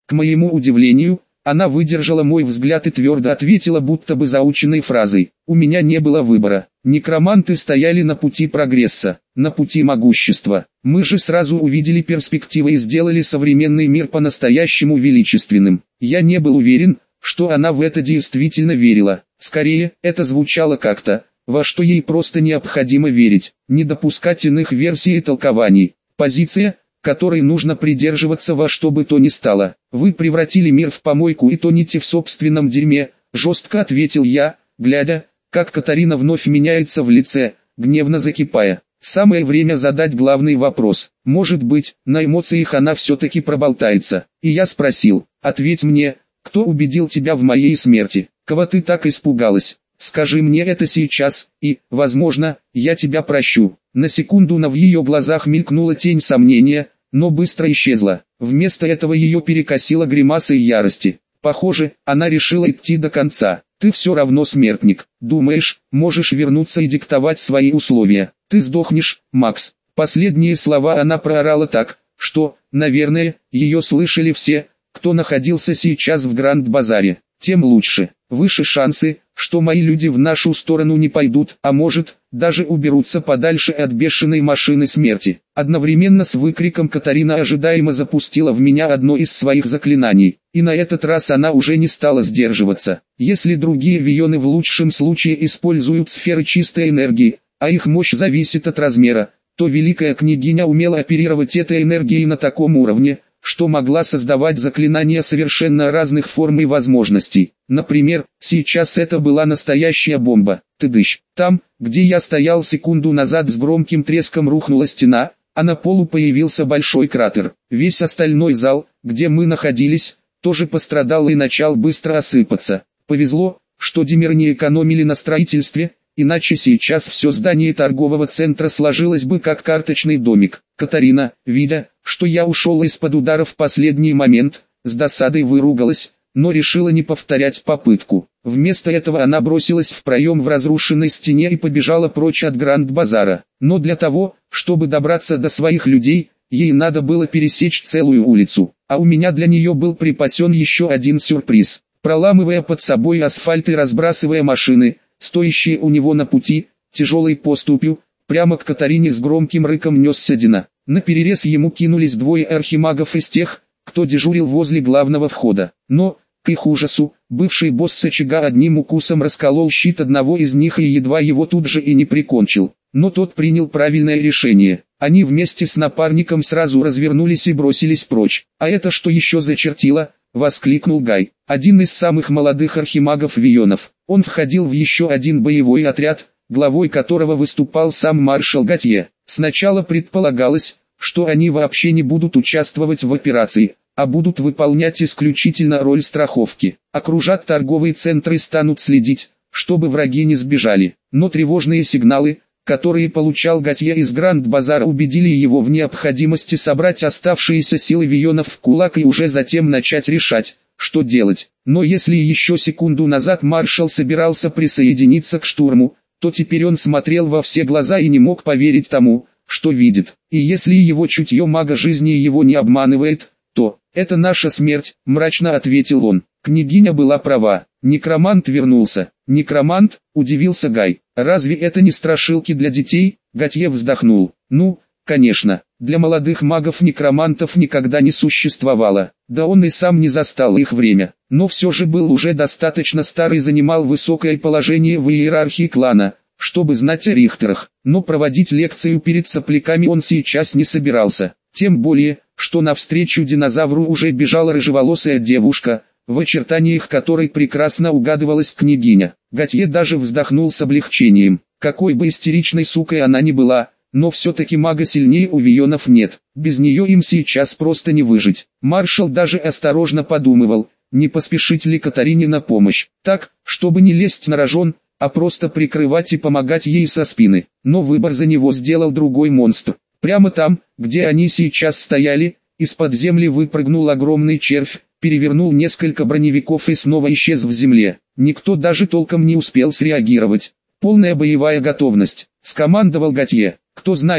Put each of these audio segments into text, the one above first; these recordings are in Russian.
К моему удивлению, она выдержала мой взгляд и твердо ответила будто бы заученной фразой: «У меня не было выбора. Некроманты стояли на пути прогресса, на пути могущества. Мы же сразу увидели перспективы и сделали современный мир по-настоящему величественным». Я не был уверен, что она в это действительно верила. Скорее, это звучало как-то, во что ей просто необходимо верить, не допускать иных версий и толкований. Позиция, которой нужно придерживаться во что бы то ни стало. «Вы превратили мир в помойку и тонете в собственном дерьме», — жестко ответил я, глядя, как Катарина вновь меняется в лице, гневно закипая. Самое время задать главный вопрос. Может быть, на эмоциях она все-таки проболтается. И я спросил: «Ответь мне, кто убедил тебя в моей смерти? Кого ты так испугалась? Скажи мне это сейчас, и, возможно, я тебя прощу». На секунду в ее глазах мелькнула тень сомнения, но быстро исчезла. Вместо этого ее перекосила гримаса ярости. Похоже, она решила идти до конца. «Ты все равно смертник. Думаешь, можешь вернуться и диктовать свои условия? Ты сдохнешь, Макс». Последние слова она проорала так, что, наверное, ее слышали все, кто находился сейчас в Гранд-базаре. Тем лучше. Выше шансы, что мои люди в нашу сторону не пойдут, а может, даже уберутся подальше от бешеной машины смерти. Одновременно с выкриком Катарина ожидаемо запустила в меня одно из своих заклинаний, и на этот раз она уже не стала сдерживаться. Если другие вионы в лучшем случае используют сферы чистой энергии, а их мощь зависит от размера, то великая княгиня умела оперировать этой энергией на таком уровне, что могла создавать заклинания совершенно разных форм и возможностей. Например, сейчас это была настоящая бомба. Тыдыщ. Там, где я стоял секунду назад, с громким треском рухнула стена, а на полу появился большой кратер. Весь остальной зал, где мы находились, тоже пострадал и начал быстро осыпаться. Повезло, что Демир не экономили на строительстве, иначе сейчас все здание торгового центра сложилось бы как карточный домик. Катарина, видя, что я ушел из-под удара в последний момент, с досадой выругалась, но решила не повторять попытку. Вместо этого она бросилась в проем в разрушенной стене и побежала прочь от Гранд-базара. Но для того, чтобы добраться до своих людей, ей надо было пересечь целую улицу. А у меня для нее был припасен еще один сюрприз. Проламывая под собой асфальт и разбрасывая машины, стоящие у него на пути, тяжелой поступью, прямо к Катарине с громким рыком несся Дина. Наперерез ему кинулись двое архимагов из тех, кто дежурил возле главного входа. Но, к их ужасу, бывший босс с очага одним укусом расколол щит одного из них и едва его тут же и не прикончил. Но тот принял правильное решение. Они вместе с напарником сразу развернулись и бросились прочь. «А это что еще за чертила?» — воскликнул Гай, один из самых молодых архимагов-вионов. Он входил в еще один боевой отряд, главой которого выступал сам маршал Готье. Сначала предполагалось, что они вообще не будут участвовать в операции, а будут выполнять исключительно роль страховки. Окружат торговые центры и станут следить, чтобы враги не сбежали. Но тревожные сигналы, которые получал Готье из Гранд-базара, убедили его в необходимости собрать оставшиеся силы вионов в кулак и уже затем начать решать, что делать. Но если еще секунду назад маршал собирался присоединиться к штурму, то теперь он смотрел во все глаза и не мог поверить тому, что видит. И если его чутье мага жизни его не обманывает, то «это наша смерть», — мрачно ответил он. Княгиня была права. Некромант вернулся. «Некромант?» — удивился Гай. «Разве это не страшилки для детей?» Готье вздохнул. «Ну, конечно, для молодых магов-некромантов никогда не существовало. Да он и сам не застал их время. Но все же был уже достаточно стар и занимал высокое положение в иерархии клана, чтобы знать о Рихтерах. Но проводить лекцию перед сопляками он сейчас не собирался. Тем более, что навстречу динозавру уже бежала рыжеволосая девушка, в очертаниях которой прекрасно угадывалась княгиня. Готье даже вздохнул с облегчением. Какой бы истеричной сукой она ни была, но все-таки мага сильнее у вионов нет. Без нее им сейчас просто не выжить. Маршал даже осторожно подумывал, не поспешить ли Катарине на помощь. Так, чтобы не лезть на рожон, а просто прикрывать и помогать ей со спины. Но выбор за него сделал другой монстр. Прямо там, где они сейчас стояли, из-под земли выпрыгнул огромный червь, перевернул несколько броневиков и снова исчез в земле. Никто даже толком не успел среагировать. «Полная боевая готовность», — скомандовал Готье. Кто знает,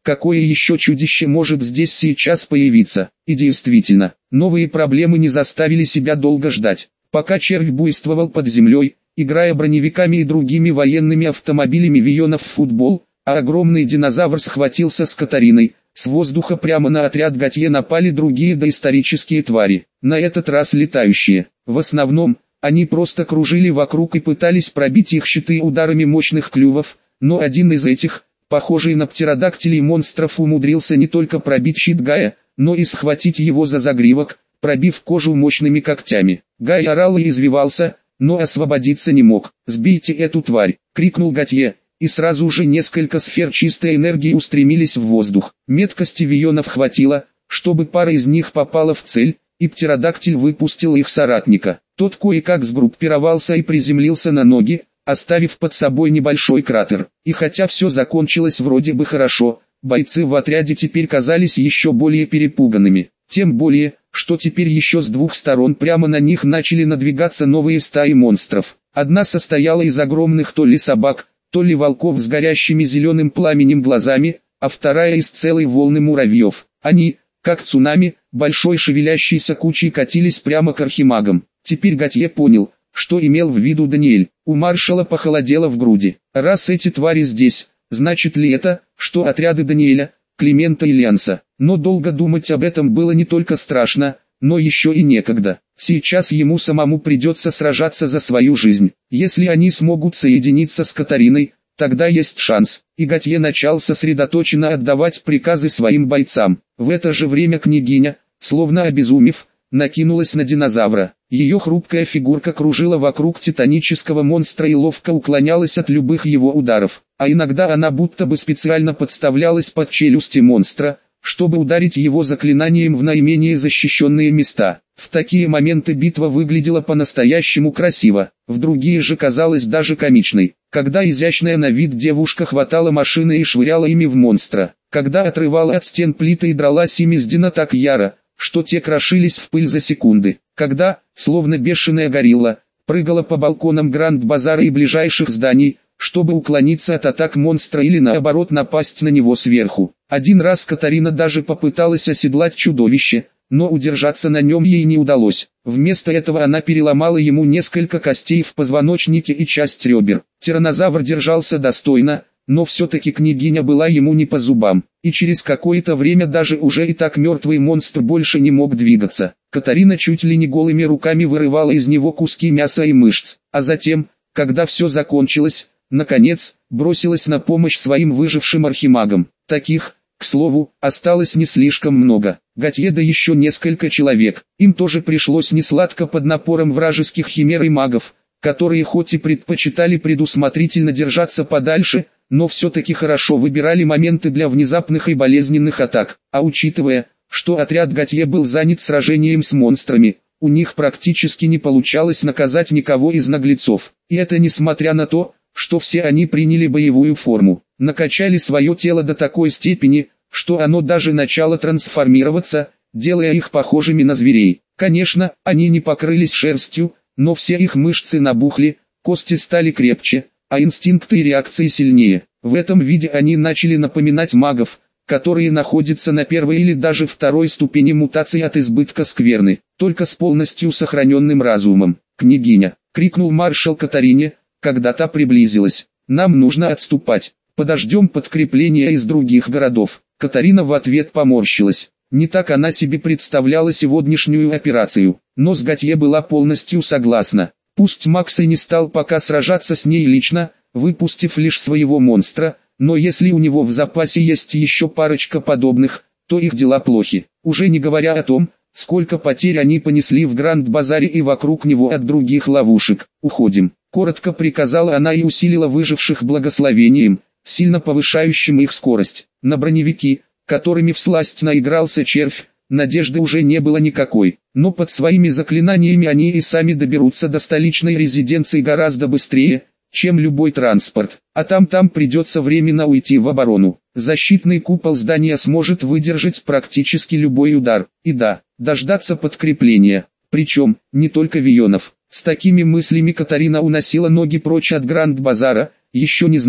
какое еще чудище может здесь сейчас появиться? И действительно, новые проблемы не заставили себя долго ждать. Пока червь буйствовал под землей, играя броневиками и другими военными автомобилями Вионов в футбол, а огромный динозавр схватился с Катариной, с воздуха прямо на отряд Готье напали другие доисторические твари, на этот раз летающие. В основном, они просто кружили вокруг и пытались пробить их щиты ударами мощных клювов, но один из этих, похожий на птеродактилей монстров, умудрился не только пробить щит Гая, но и схватить его за загривок, пробив кожу мощными когтями. Гай орал и извивался, но освободиться не мог. «Сбейте эту тварь!» — крикнул Готье, и сразу же несколько сфер чистой энергии устремились в воздух. Меткости Вионов хватило, чтобы пара из них попала в цель, и птеродактиль выпустил их соратника. Тот кое-как сгруппировался и приземлился на ноги, оставив под собой небольшой кратер. И хотя все закончилось вроде бы хорошо, бойцы в отряде теперь казались еще более перепуганными. Тем более, что теперь еще с двух сторон прямо на них начали надвигаться новые стаи монстров. Одна состояла из огромных то ли собак, то ли волков с горящими зеленым пламенем глазами, а вторая из целой волны муравьев. Они, как цунами, большой шевелящейся кучей катились прямо к архимагам. Теперь Готье понял, что имел в виду Даниэль. У маршала похолодело в груди. Раз эти твари здесь, значит ли это, что отряды Даниэля, Климента и Лянса? Но долго думать об этом было не только страшно, но еще и некогда. Сейчас ему самому придется сражаться за свою жизнь. Если они смогут соединиться с Катариной, тогда есть шанс. И Готье начал сосредоточенно отдавать приказы своим бойцам. В это же время княгиня, словно обезумев, накинулась на динозавра. Ее хрупкая фигурка кружила вокруг титанического монстра и ловко уклонялась от любых его ударов. А иногда она будто бы специально подставлялась под челюсти монстра, чтобы ударить его заклинанием в наименее защищенные места. В такие моменты битва выглядела по-настоящему красиво, в другие же казалась даже комичной. Когда изящная на вид девушка хватала машины и швыряла ими в монстра, когда отрывала от стен плиты и дралась ими с Дина так яро, что те крошились в пыль за секунды, когда, словно бешеная горилла, прыгала по балконам Гранд-базара и ближайших зданий, чтобы уклониться от атак монстра или наоборот напасть на него сверху. Один раз Катарина даже попыталась оседлать чудовище, но удержаться на нем ей не удалось. Вместо этого она переломала ему несколько костей в позвоночнике и часть ребер. Тираннозавр держался достойно, но все-таки княгиня была ему не по зубам, и через какое-то время даже уже и так мертвый монстр больше не мог двигаться. Катарина чуть ли не голыми руками вырывала из него куски мяса и мышц, а затем, когда все закончилось, наконец, бросилась на помощь своим выжившим архимагам. Таких, к слову, осталось не слишком много. Готье да еще несколько человек, им тоже пришлось несладко под напором вражеских химер и магов, которые хоть и предпочитали предусмотрительно держаться подальше, но все-таки хорошо выбирали моменты для внезапных и болезненных атак. А учитывая, что отряд Готье был занят сражением с монстрами, у них практически не получалось наказать никого из наглецов. И это несмотря на то, что все они приняли боевую форму, накачали свое тело до такой степени, что оно даже начало трансформироваться, делая их похожими на зверей. Конечно, они не покрылись шерстью, но все их мышцы набухли, кости стали крепче, а инстинкты и реакции сильнее. В этом виде они начали напоминать магов, которые находятся на первой или даже второй ступени мутации от избытка скверны, только с полностью сохраненным разумом. «Княгиня!» — крикнул маршал Катарине, когда та приблизилась. «Нам нужно отступать. Подождем подкрепления из других городов». Катарина в ответ поморщилась. Не так она себе представляла сегодняшнюю операцию, но с Готье была полностью согласна. Пусть Макс и не стал пока сражаться с ней лично, выпустив лишь своего монстра, но если у него в запасе есть еще парочка подобных, то их дела плохи. Уже не говоря о том, сколько потерь они понесли в Гранд-базаре и вокруг него от других ловушек. «Уходим», — коротко приказала она и усилила выживших благословением, сильно повышающим их скорость. На броневики, которыми всласть наигрался червь, надежды уже не было никакой, но под своими заклинаниями они и сами доберутся до столичной резиденции гораздо быстрее, чем любой транспорт, а там придется временно уйти в оборону. Защитный купол здания сможет выдержать практически любой удар, и да, дождаться подкрепления, причем, не только Вионов. С такими мыслями Катарина уносила ноги прочь от Гранд-базара, еще не зная,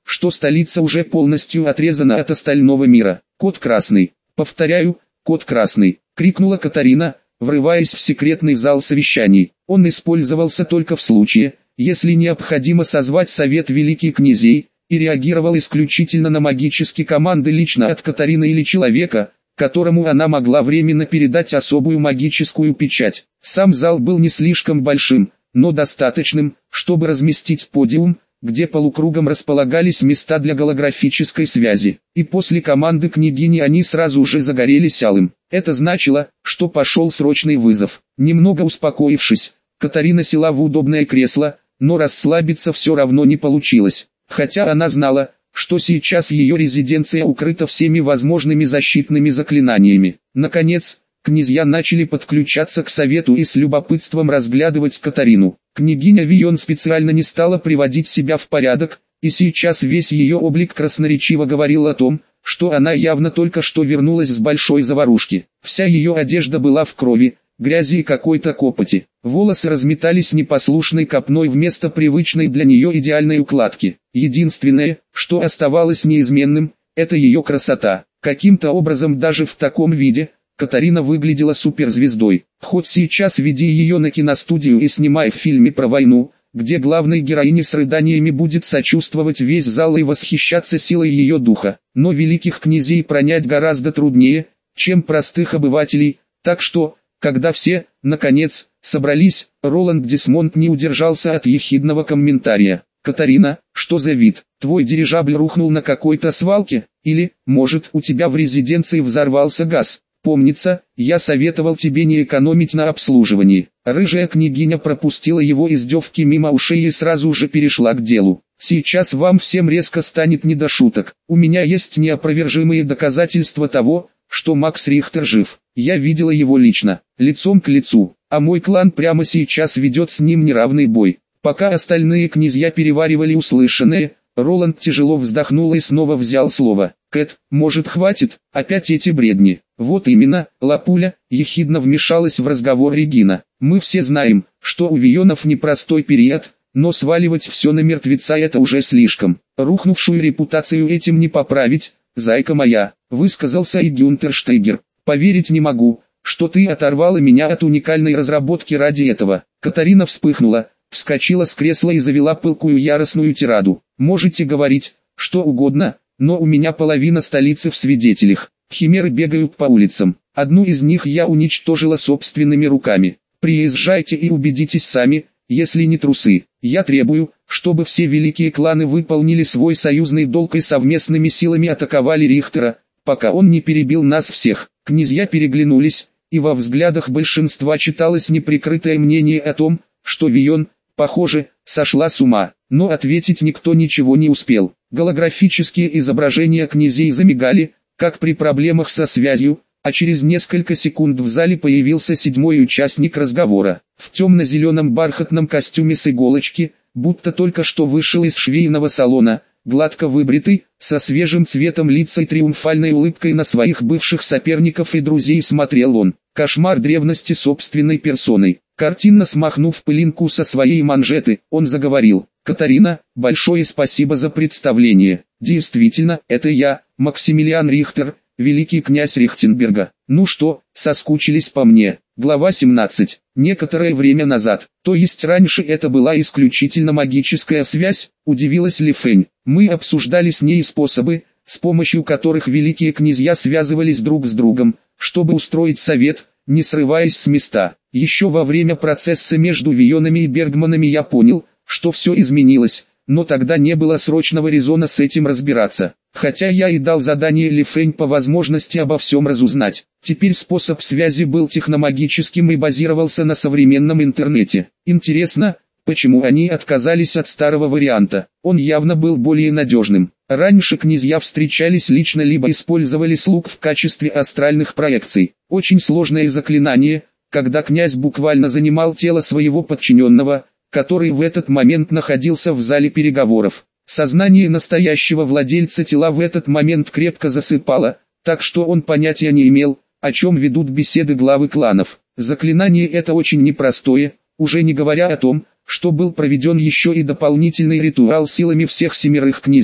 что столица уже полностью отрезана от остального мира. «Код красный! Повторяю, код красный!» — крикнула Катарина, врываясь в секретный зал совещаний. Он использовался только в случае, если необходимо созвать совет великих князей, и реагировал исключительно на магические команды лично от Катарины или человека, которому она могла временно передать особую магическую печать. Сам зал был не слишком большим, но достаточным, чтобы разместить подиум, где полукругом располагались места для голографической связи. И после команды княгини они сразу же загорелись алым. Это значило, что пошел срочный вызов. Немного успокоившись, Катарина села в удобное кресло, но расслабиться все равно не получилось. Хотя она знала, что сейчас ее резиденция укрыта всеми возможными защитными заклинаниями. Наконец, князья начали подключаться к совету и с любопытством разглядывать Катарину. Княгиня Вион специально не стала приводить себя в порядок, и сейчас весь ее облик красноречиво говорил о том, что она явно только что вернулась с большой заварушки. Вся ее одежда была в крови, грязи и какой-то копоти. Волосы разметались непослушной копной вместо привычной для нее идеальной укладки. Единственное, что оставалось неизменным, это ее красота. Каким-то образом даже в таком виде Катарина выглядела суперзвездой. Хоть сейчас веди ее на киностудию и снимай в фильме про войну, где главной героине с рыданиями будет сочувствовать весь зал и восхищаться силой ее духа. Но великих князей пронять гораздо труднее, чем простых обывателей, так что, когда все, наконец, собрались, Роланд Десмонд не удержался от ехидного комментария. «Катарина, что за вид? Твой дирижабль рухнул на какой-то свалке? Или, может, у тебя в резиденции взорвался газ? Помнится, я советовал тебе не экономить на обслуживании». Рыжая княгиня пропустила его издевки мимо ушей и сразу же перешла к делу. «Сейчас вам всем резко станет не до шуток. У меня есть неопровержимые доказательства того, что Макс Рихтер жив. Я видела его лично, лицом к лицу, а мой клан прямо сейчас ведет с ним неравный бой». Пока остальные князья переваривали услышанное, Роланд тяжело вздохнул и снова взял слово. «Кэт, может, хватит, опять эти бредни?» «Вот именно, Лапуля», — ехидно вмешалась в разговор Регина. «Мы все знаем, что у Вионов непростой период, но сваливать все на мертвеца — это уже слишком. Рухнувшую репутацию этим не поправить, зайка моя», — высказался и Гюнтер Штейгер. «Поверить не могу, что ты оторвала меня от уникальной разработки ради этого». Катарина вспыхнула, вскочила с кресла и завела пылкую яростную тираду. «Можете говорить, что угодно, но у меня половина столицы в свидетелях. Химеры бегают по улицам. Одну из них я уничтожила собственными руками. Приезжайте и убедитесь сами, если не трусы. Я требую, чтобы все великие кланы выполнили свой союзный долг и совместными силами атаковали Рихтера, пока он не перебил нас всех». Князья переглянулись, и во взглядах большинства читалось неприкрытое мнение о том, что Вион, похоже, сошла с ума. Но ответить никто ничего не успел. Голографические изображения князей замигали, как при проблемах со связью, а через несколько секунд в зале появился седьмой участник разговора. В темно-зеленом бархатном костюме с иголочки, будто только что вышел из швейного салона, гладко выбритый, со свежим цветом лица и триумфальной улыбкой на своих бывших соперников и друзей смотрел он. Кошмар древности собственной персоной. Картинно смахнув пылинку со своей манжеты, он заговорил. «Катарина, большое спасибо за представление. Действительно, это я, Максимилиан Рихтер, великий князь Рихтенберга. Ну что, соскучились по мне?» Глава 17. Некоторое время назад, то есть раньше это была исключительно магическая связь, удивилась Ли Фэнь. Мы обсуждали с ней способы, с помощью которых великие князья связывались друг с другом, чтобы устроить совет, не срываясь с места. Еще во время процесса между Вионами и Бергманами я понял, что все изменилось, но тогда не было срочного резона с этим разбираться. Хотя я и дал задание Ли Фэнь по возможности обо всем разузнать. Теперь способ связи был техномагическим и базировался на современном интернете. Интересно, почему они отказались от старого варианта? Он явно был более надежным. Раньше князья встречались лично либо использовали слуг в качестве астральных проекций. Очень сложное заклинание, когда князь буквально занимал тело своего подчиненного, который в этот момент находился в зале переговоров. Сознание настоящего владельца тела в этот момент крепко засыпало, так что он понятия не имел, о чем ведут беседы главы кланов. Заклинание это очень непростое, уже не говоря о том, что был проведен еще и дополнительный ритуал силами всех 7 князей.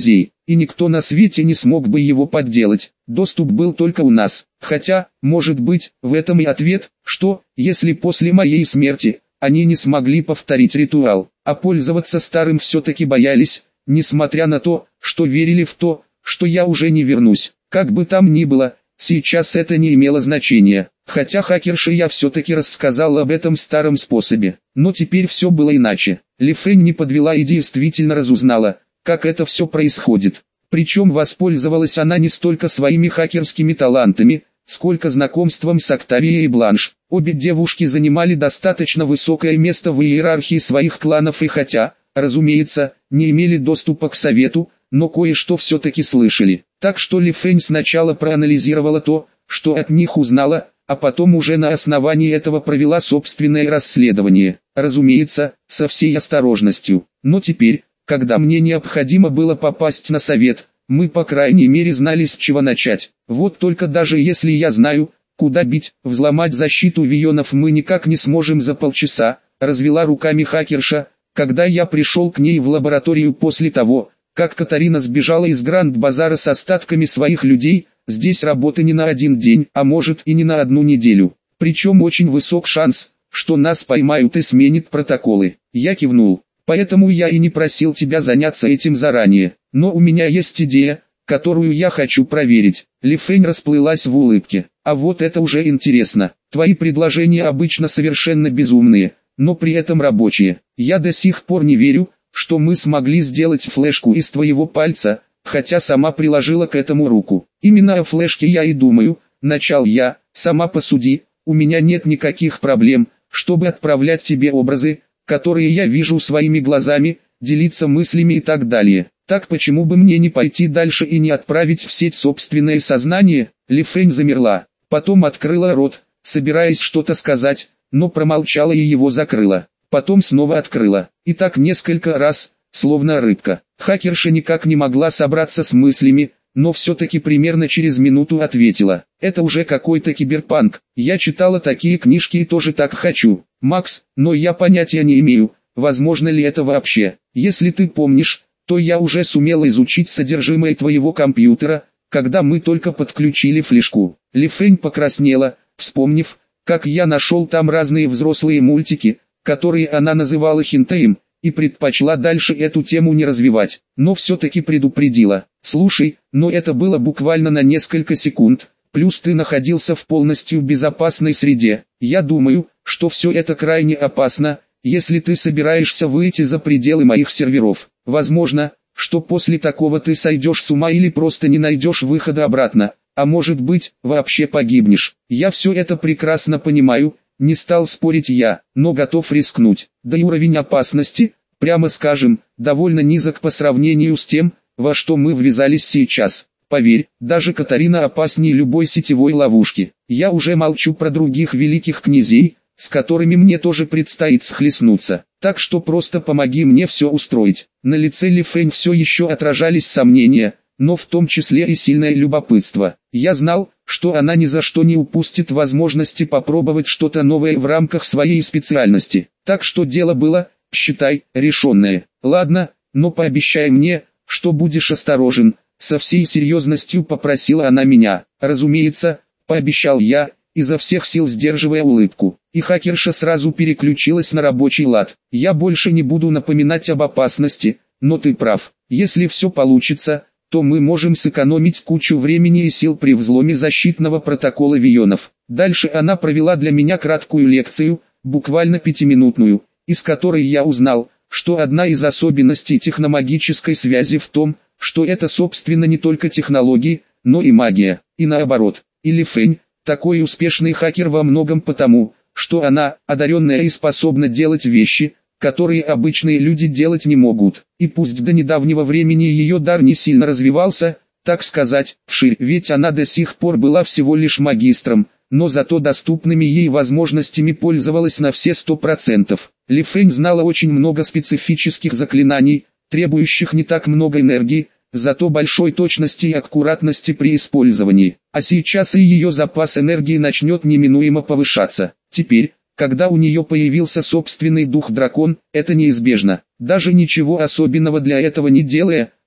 и никто на свете не смог бы его подделать. Доступ был только у нас. Хотя, может быть, в этом и ответ, что, если после моей смерти, они не смогли повторить ритуал, а пользоваться старым все-таки боялись, несмотря на то, что верили в то, что я уже не вернусь. Как бы там ни было, сейчас это не имело значения, хотя хакерше я все-таки рассказал об этом старом способе. Но теперь все было иначе. Ли Фэнь не подвела и действительно разузнала, как это все происходит. Причем воспользовалась она не столько своими хакерскими талантами, сколько знакомством с Октавией и Бланш. Обе девушки занимали достаточно высокое место в иерархии своих кланов и хотя, разумеется, не имели доступа к совету, но кое-что все-таки слышали. Так что Ли Фэнь сначала проанализировала то, что от них узнала, а потом уже на основании этого провела собственное расследование. Разумеется, со всей осторожностью. Но теперь, когда мне необходимо было попасть на совет, мы по крайней мере знали, с чего начать. Вот только даже если я знаю, куда бить, взломать защиту Вионов мы никак не сможем за полчаса, развела руками хакерша, когда я пришел к ней в лабораторию после того, как Катарина сбежала из Гранд-базара с остатками своих людей. Здесь работа не на один день, а может и не на одну неделю. Причем очень высок шанс, что нас поймают и сменят протоколы. Я кивнул. Поэтому я и не просил тебя заняться этим заранее. Но у меня есть идея, которую я хочу проверить. Ли Фэнь расплылась в улыбке. А вот это уже интересно. Твои предложения обычно совершенно безумные, но при этом рабочие. Я до сих пор не верю, что мы смогли сделать флешку из твоего пальца, хотя сама приложила к этому руку. Именно о флешке я и думаю, начал я. Сама посуди, у меня нет никаких проблем, чтобы отправлять тебе образы, которые я вижу своими глазами, делиться мыслями и так далее. Так почему бы мне не пойти дальше и не отправить в сеть собственное сознание? Ли Фэнь замерла, потом открыла рот, собираясь что-то сказать, но промолчала и его закрыла. Потом снова открыла, и так несколько раз, словно рыбка. Хакерша никак не могла собраться с мыслями, но все-таки примерно через минуту ответила. Это уже какой-то киберпанк, я читала такие книжки и тоже так хочу. Макс, но я понятия не имею, возможно ли это вообще. Если ты помнишь, то я уже сумела изучить содержимое твоего компьютера, когда мы только подключили флешку. Ли Фэнь покраснела, вспомнив, как я нашел там разные взрослые мультики, которые она называла хентаем, и предпочла дальше эту тему не развивать, но все-таки предупредила. Слушай, но это было буквально на несколько секунд, плюс ты находился в полностью безопасной среде. Я думаю, что все это крайне опасно, если ты собираешься выйти за пределы моих серверов. Возможно, что после такого ты сойдешь с ума или просто не найдешь выхода обратно, а может быть, вообще погибнешь. Я все это прекрасно понимаю, не стал спорить я, но готов рискнуть. Да и уровень опасности, прямо скажем, довольно низок по сравнению с тем, во что мы ввязались сейчас. Поверь, даже Катарина опаснее любой сетевой ловушки. Я уже молчу про других великих князей, с которыми мне тоже предстоит схлестнуться. Так что просто помоги мне все устроить. На лице Ли Фэнь все еще отражались сомнения, но в том числе и сильное любопытство. Я знал, что она ни за что не упустит возможности попробовать что-то новое в рамках своей специальности. Так что дело было, считай, решенное. Ладно, но пообещай мне, что будешь осторожен. Со всей серьезностью попросила она меня. Разумеется, пообещал я, изо всех сил сдерживая улыбку. И хакерша сразу переключилась на рабочий лад. Я больше не буду напоминать об опасности, но ты прав. Если все получится, то мы можем сэкономить кучу времени и сил при взломе защитного протокола Вионов. Дальше она провела для меня краткую лекцию, буквально 5-минутную, из которой я узнал, что одна из особенностей техномагической связи в том, что это собственно не только технологии, но и магия, и наоборот. И Ли Фэнь, такой успешный хакер во многом потому, что она, одаренная и способна делать вещи, которые обычные люди делать не могут. И пусть до недавнего времени ее дар не сильно развивался, так сказать, вширь, ведь она до сих пор была всего лишь магистром, но зато доступными ей возможностями пользовалась на все 100%. Ли Фэнь знала очень много специфических заклинаний, требующих не так много энергии, зато большой точности и аккуратности при использовании. А сейчас и ее запас энергии начнет неминуемо повышаться. Теперь, когда у нее появился собственный дух-дракон, это неизбежно. Даже ничего особенного для этого не делая,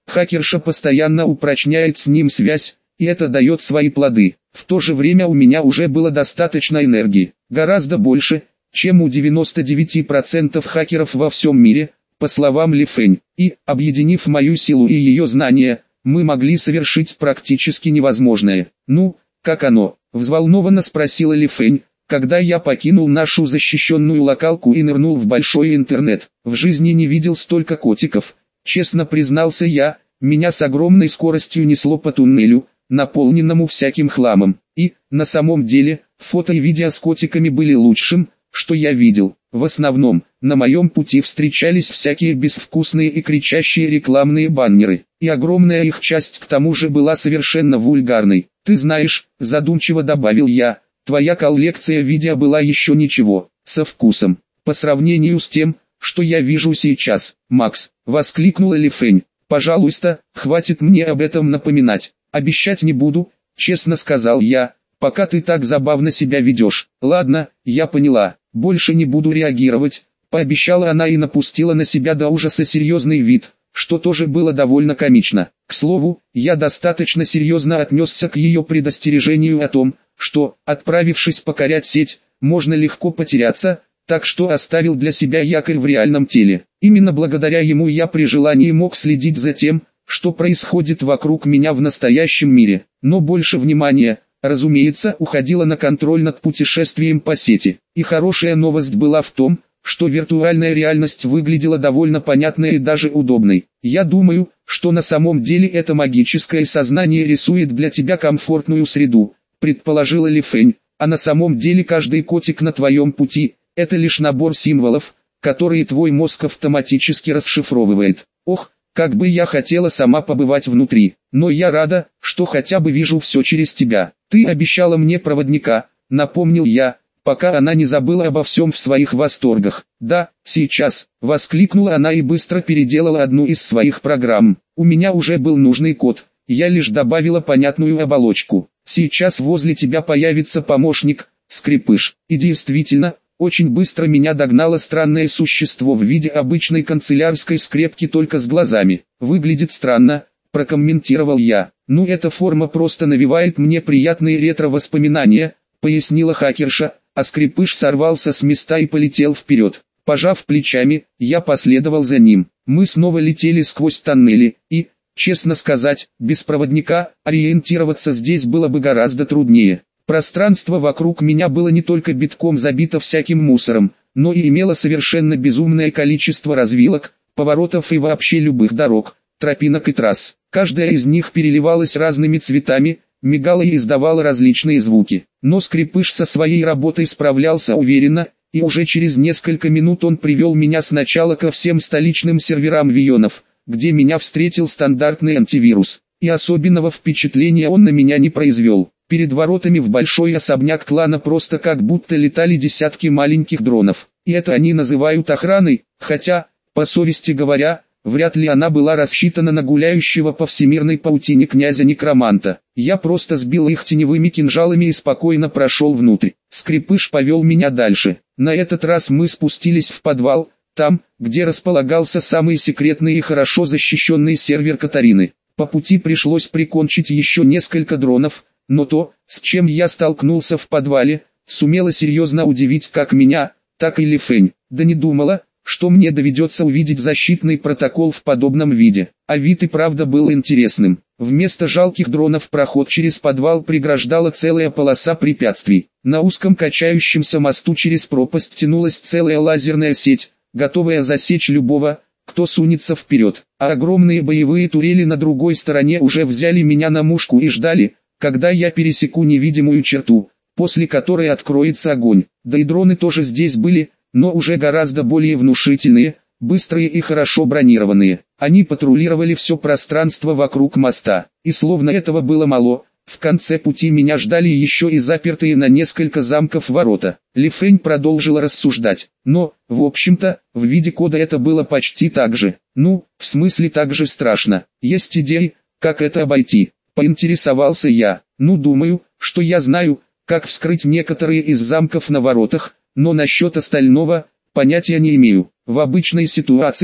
Хакерша постоянно упрочняет с ним связь, и это дает свои плоды. В то же время у меня уже было достаточно энергии, гораздо больше, чем у 99% хакеров во всем мире, по словам Ли Фэнь, и, объединив мою силу и ее знания, мы могли совершить практически невозможное. «Ну, как оно?» – взволнованно спросила Ли Фэнь, когда я покинул нашу защищенную локалку и нырнул в большой интернет. В жизни не видел столько котиков, честно признался я, меня с огромной скоростью несло по туннелю, наполненному всяким хламом, и, на самом деле, фото и видео с котиками были лучшим, что я видел. В основном, на моем пути встречались всякие безвкусные и кричащие рекламные баннеры, и огромная их часть к тому же была совершенно вульгарной. «Ты знаешь», задумчиво добавил я, «твоя коллекция видео была еще ничего, со вкусом, по сравнению с тем, что я вижу сейчас». «Макс», воскликнула Ли Фэнь, «пожалуйста, хватит мне об этом напоминать, обещать не буду», честно сказал я, «пока ты так забавно себя ведешь». «Ладно, я поняла, больше не буду реагировать», пообещала она и напустила на себя до ужаса серьезный вид, что тоже было довольно комично. К слову, я достаточно серьезно отнесся к ее предостережению о том, что, отправившись покорять сеть, можно легко потеряться, так что оставил для себя якорь в реальном теле. Именно благодаря ему я при желании мог следить за тем, что происходит вокруг меня в настоящем мире. Но больше внимания, разумеется, уходило на контроль над путешествием по сети. И хорошая новость была в том, что виртуальная реальность выглядела довольно понятной и даже удобной. «Я думаю, что на самом деле это магическое сознание рисует для тебя комфортную среду», предположила Ли Фэнь, «а на самом деле каждый котик на твоем пути – это лишь набор символов, которые твой мозг автоматически расшифровывает. Ох, как бы я хотела сама побывать внутри, но я рада, что хотя бы вижу все через тебя. Ты обещала мне проводника», напомнил я, пока она не забыла обо всем в своих восторгах. «Да, сейчас», воскликнула она и быстро переделала одну из своих программ. «У меня уже был нужный код, я лишь добавила понятную оболочку. Сейчас возле тебя появится помощник, Скрипыш». И действительно, очень быстро меня догнало странное существо в виде обычной канцелярской скрепки только с глазами. «Выглядит странно», прокомментировал я. «Ну, эта форма просто навевает мне приятные ретро-воспоминания», пояснила хакерша, а Скрипыш сорвался с места и полетел вперед. Пожав плечами, я последовал за ним. Мы снова летели сквозь тоннели, и, честно сказать, без проводника ориентироваться здесь было бы гораздо труднее. Пространство вокруг меня было не только битком забито всяким мусором, но и имело совершенно безумное количество развилок, поворотов и вообще любых дорог, тропинок и трасс. Каждая из них переливалась разными цветами, мигала и издавала различные звуки. Но Скрипыш со своей работой справлялся уверенно, и уже через несколько минут он привел меня сначала ко всем столичным серверам Вионов, где меня встретил стандартный антивирус. И особенного впечатления он на меня не произвел. Перед воротами в большой особняк клана просто как будто летали десятки маленьких дронов. И это они называют охраной, хотя, по совести говоря, вряд ли она была рассчитана на гуляющего по всемирной паутине князя-некроманта. Я просто сбил их теневыми кинжалами и спокойно прошел внутрь. Скрипыш повел меня дальше. На этот раз мы спустились в подвал, там, где располагался самый секретный и хорошо защищенный сервер Катарины. По пути пришлось прикончить еще несколько дронов, но то, с чем я столкнулся в подвале, сумело серьезно удивить как меня, так и Ли Фэнь. Да не думала, что мне доведется увидеть защитный протокол в подобном виде. А вид и правда был интересным. Вместо жалких дронов проход через подвал преграждала целая полоса препятствий. На узком качающемся мосту через пропасть тянулась целая лазерная сеть, готовая засечь любого, кто сунется вперед. А огромные боевые турели на другой стороне уже взяли меня на мушку и ждали, когда я пересеку невидимую черту, после которой откроется огонь. Да и дроны тоже здесь были, но уже гораздо более внушительные, быстрые и хорошо бронированные. Они патрулировали все пространство вокруг моста, и словно этого было мало, в конце пути меня ждали еще и запертые на несколько замков ворота. Ли Фэнь продолжила рассуждать, но, в общем-то, в виде кода это было почти так же. Ну, в смысле так же страшно. Есть идеи, как это обойти? Поинтересовался я. Ну, думаю, что я знаю, как вскрыть некоторые из замков на воротах, но насчет остального, понятия не имею. В обычной ситуации,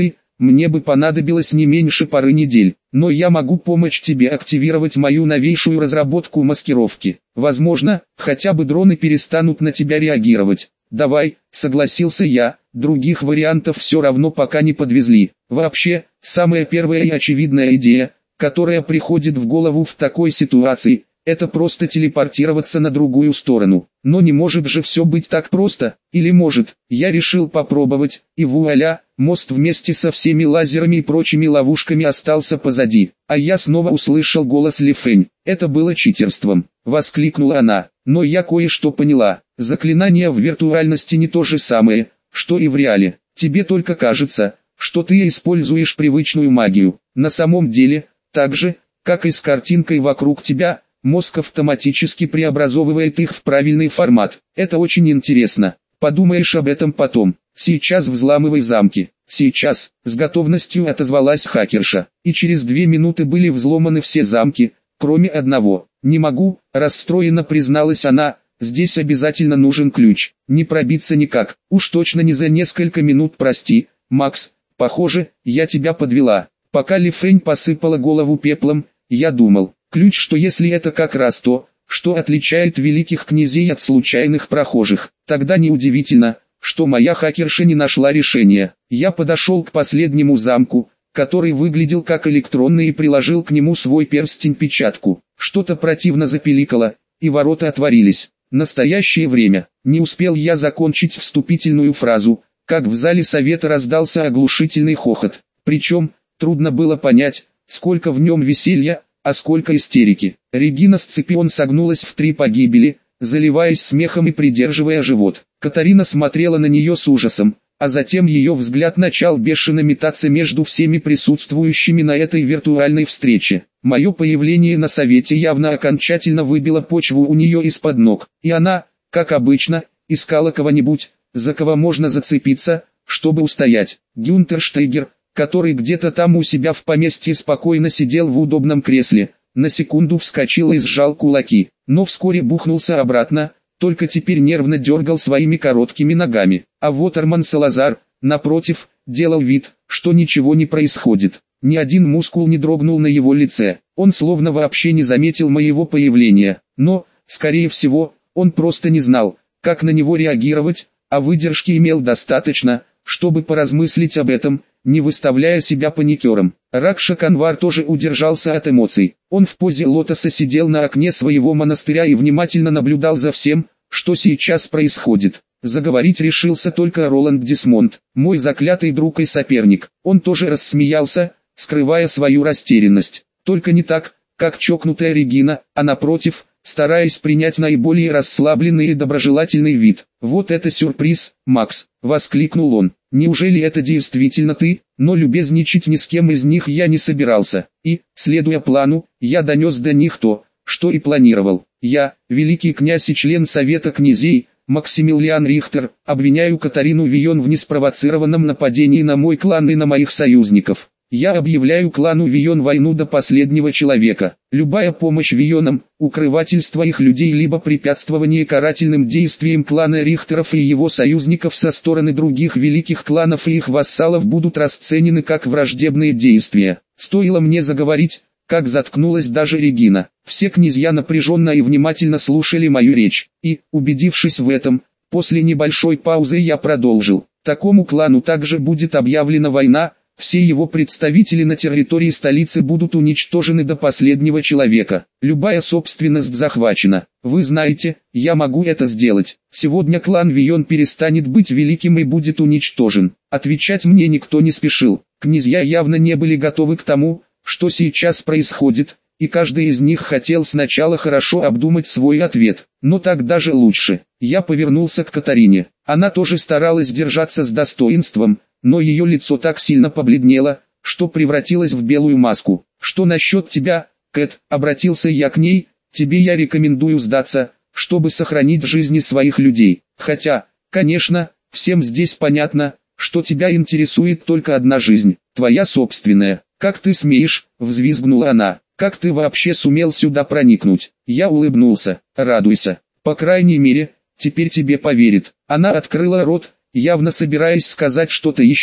мне бы понадобилось не меньше пары недель, но я могу помочь тебе активировать мою новейшую разработку маскировки. Возможно, хотя бы дроны перестанут на тебя реагировать. Давай, согласился я, других вариантов все равно пока не подвезли. Вообще, самая первая и очевидная идея, которая приходит в голову в такой ситуации, это просто телепортироваться на другую сторону. Но не может же все быть так просто, или может? Я решил попробовать, и вуаля, мост вместе со всеми лазерами и прочими ловушками остался позади. А я снова услышал голос Ли Фэнь. Это было читерством, воскликнула она. Но я кое-что поняла. Заклинания в виртуальности не то же самое, что и в реале. Тебе только кажется, что ты используешь привычную магию. На самом деле, так же, как и с картинкой вокруг тебя, мозг автоматически преобразовывает их в правильный формат. Это очень интересно. Подумаешь об этом потом. Сейчас взламывай замки. Сейчас, с готовностью отозвалась хакерша. И через 2 минуты были взломаны все замки, кроме одного. Не могу, расстроенно призналась она. Здесь обязательно нужен ключ. Не пробиться никак. Уж точно не за несколько минут, прости, Макс. Похоже, я тебя подвела. Пока Ли Фэнь посыпала голову пеплом, я думал, ключ, что если это как раз то, что отличает великих князей от случайных прохожих, тогда неудивительно, что моя хакерша не нашла решения. Я подошел к последнему замку, который выглядел как электронный, и приложил к нему свой перстень-печатку. Что-то противно запиликало, и ворота отворились. Настоящее время. Не успел я закончить вступительную фразу, как в зале совета раздался оглушительный хохот. Причем, трудно было понять, сколько в нем веселья, а сколько истерики. Регина Сципион согнулась в 3 погибели, заливаясь смехом и придерживая живот. Катарина смотрела на нее с ужасом, а затем ее взгляд начал бешено метаться между всеми присутствующими на этой виртуальной встрече. Мое появление на совете явно окончательно выбило почву у нее из-под ног, и она, как обычно, искала кого-нибудь, за кого можно зацепиться, чтобы устоять. Гюнтер Штейгер, который где-то там у себя в поместье спокойно сидел в удобном кресле, на секунду вскочил и сжал кулаки, но вскоре бухнулся обратно, только теперь нервно дергал своими короткими ногами. А вот Арман Салазар, напротив, делал вид, что ничего не происходит. Ни один мускул не дрогнул на его лице, он словно вообще не заметил моего появления. Но, скорее всего, он просто не знал, как на него реагировать, а выдержки имел достаточно, чтобы поразмыслить об этом, не выставляя себя паникером. Ракша Канвар тоже удержался от эмоций. Он в позе лотоса сидел на окне своего монастыря и внимательно наблюдал за всем, что сейчас происходит. Заговорить решился только Роланд Десмонд, мой заклятый друг и соперник. Он тоже рассмеялся, скрывая свою растерянность. Только не так, как чокнутая Регина, а напротив, стараясь принять наиболее расслабленный и доброжелательный вид. «Вот это сюрприз, Макс!» — воскликнул он. «Неужели это действительно ты?» Но любезничать ни с кем из них я не собирался. И, следуя плану, я донес до них то, что и планировал. Я, великий князь и член Совета князей, Максимилиан Рихтер, обвиняю Катарину Вийон в неспровоцированном нападении на мой клан и на моих союзников. Я объявляю клану Вийон войну до последнего человека. Любая помощь Вийонам, укрывательство их людей либо препятствование карательным действиям клана Рихтеров и его союзников со стороны других великих кланов и их вассалов будут расценены как враждебные действия. Стоило мне заговорить, как заткнулась даже Регина. Все князья напряженно и внимательно слушали мою речь. И, убедившись в этом, после небольшой паузы я продолжил. Такому клану также будет объявлена война. Все его представители на территории столицы будут уничтожены до последнего человека. Любая собственность захвачена. Вы знаете, я могу это сделать. Сегодня клан Вийон перестанет быть великим и будет уничтожен. Отвечать мне никто не спешил. Князья явно не были готовы к тому, что сейчас происходит, и каждый из них хотел сначала хорошо обдумать свой ответ. Но так даже лучше. Я повернулся к Катарине. Она тоже старалась держаться с достоинством, но ее лицо так сильно побледнело, что превратилось в белую маску. «Что насчет тебя, Кэт?» — обратился я к ней. «Тебе я рекомендую сдаться, чтобы сохранить жизни своих людей. Хотя, конечно, всем здесь понятно, что тебя интересует только одна жизнь, твоя собственная». «Как ты смеешь?» — взвизгнула она. «Как ты вообще сумел сюда проникнуть?» Я улыбнулся. «Радуйся. По крайней мере, теперь тебе поверит». Она открыла рот, явно собираясь сказать что-то еще,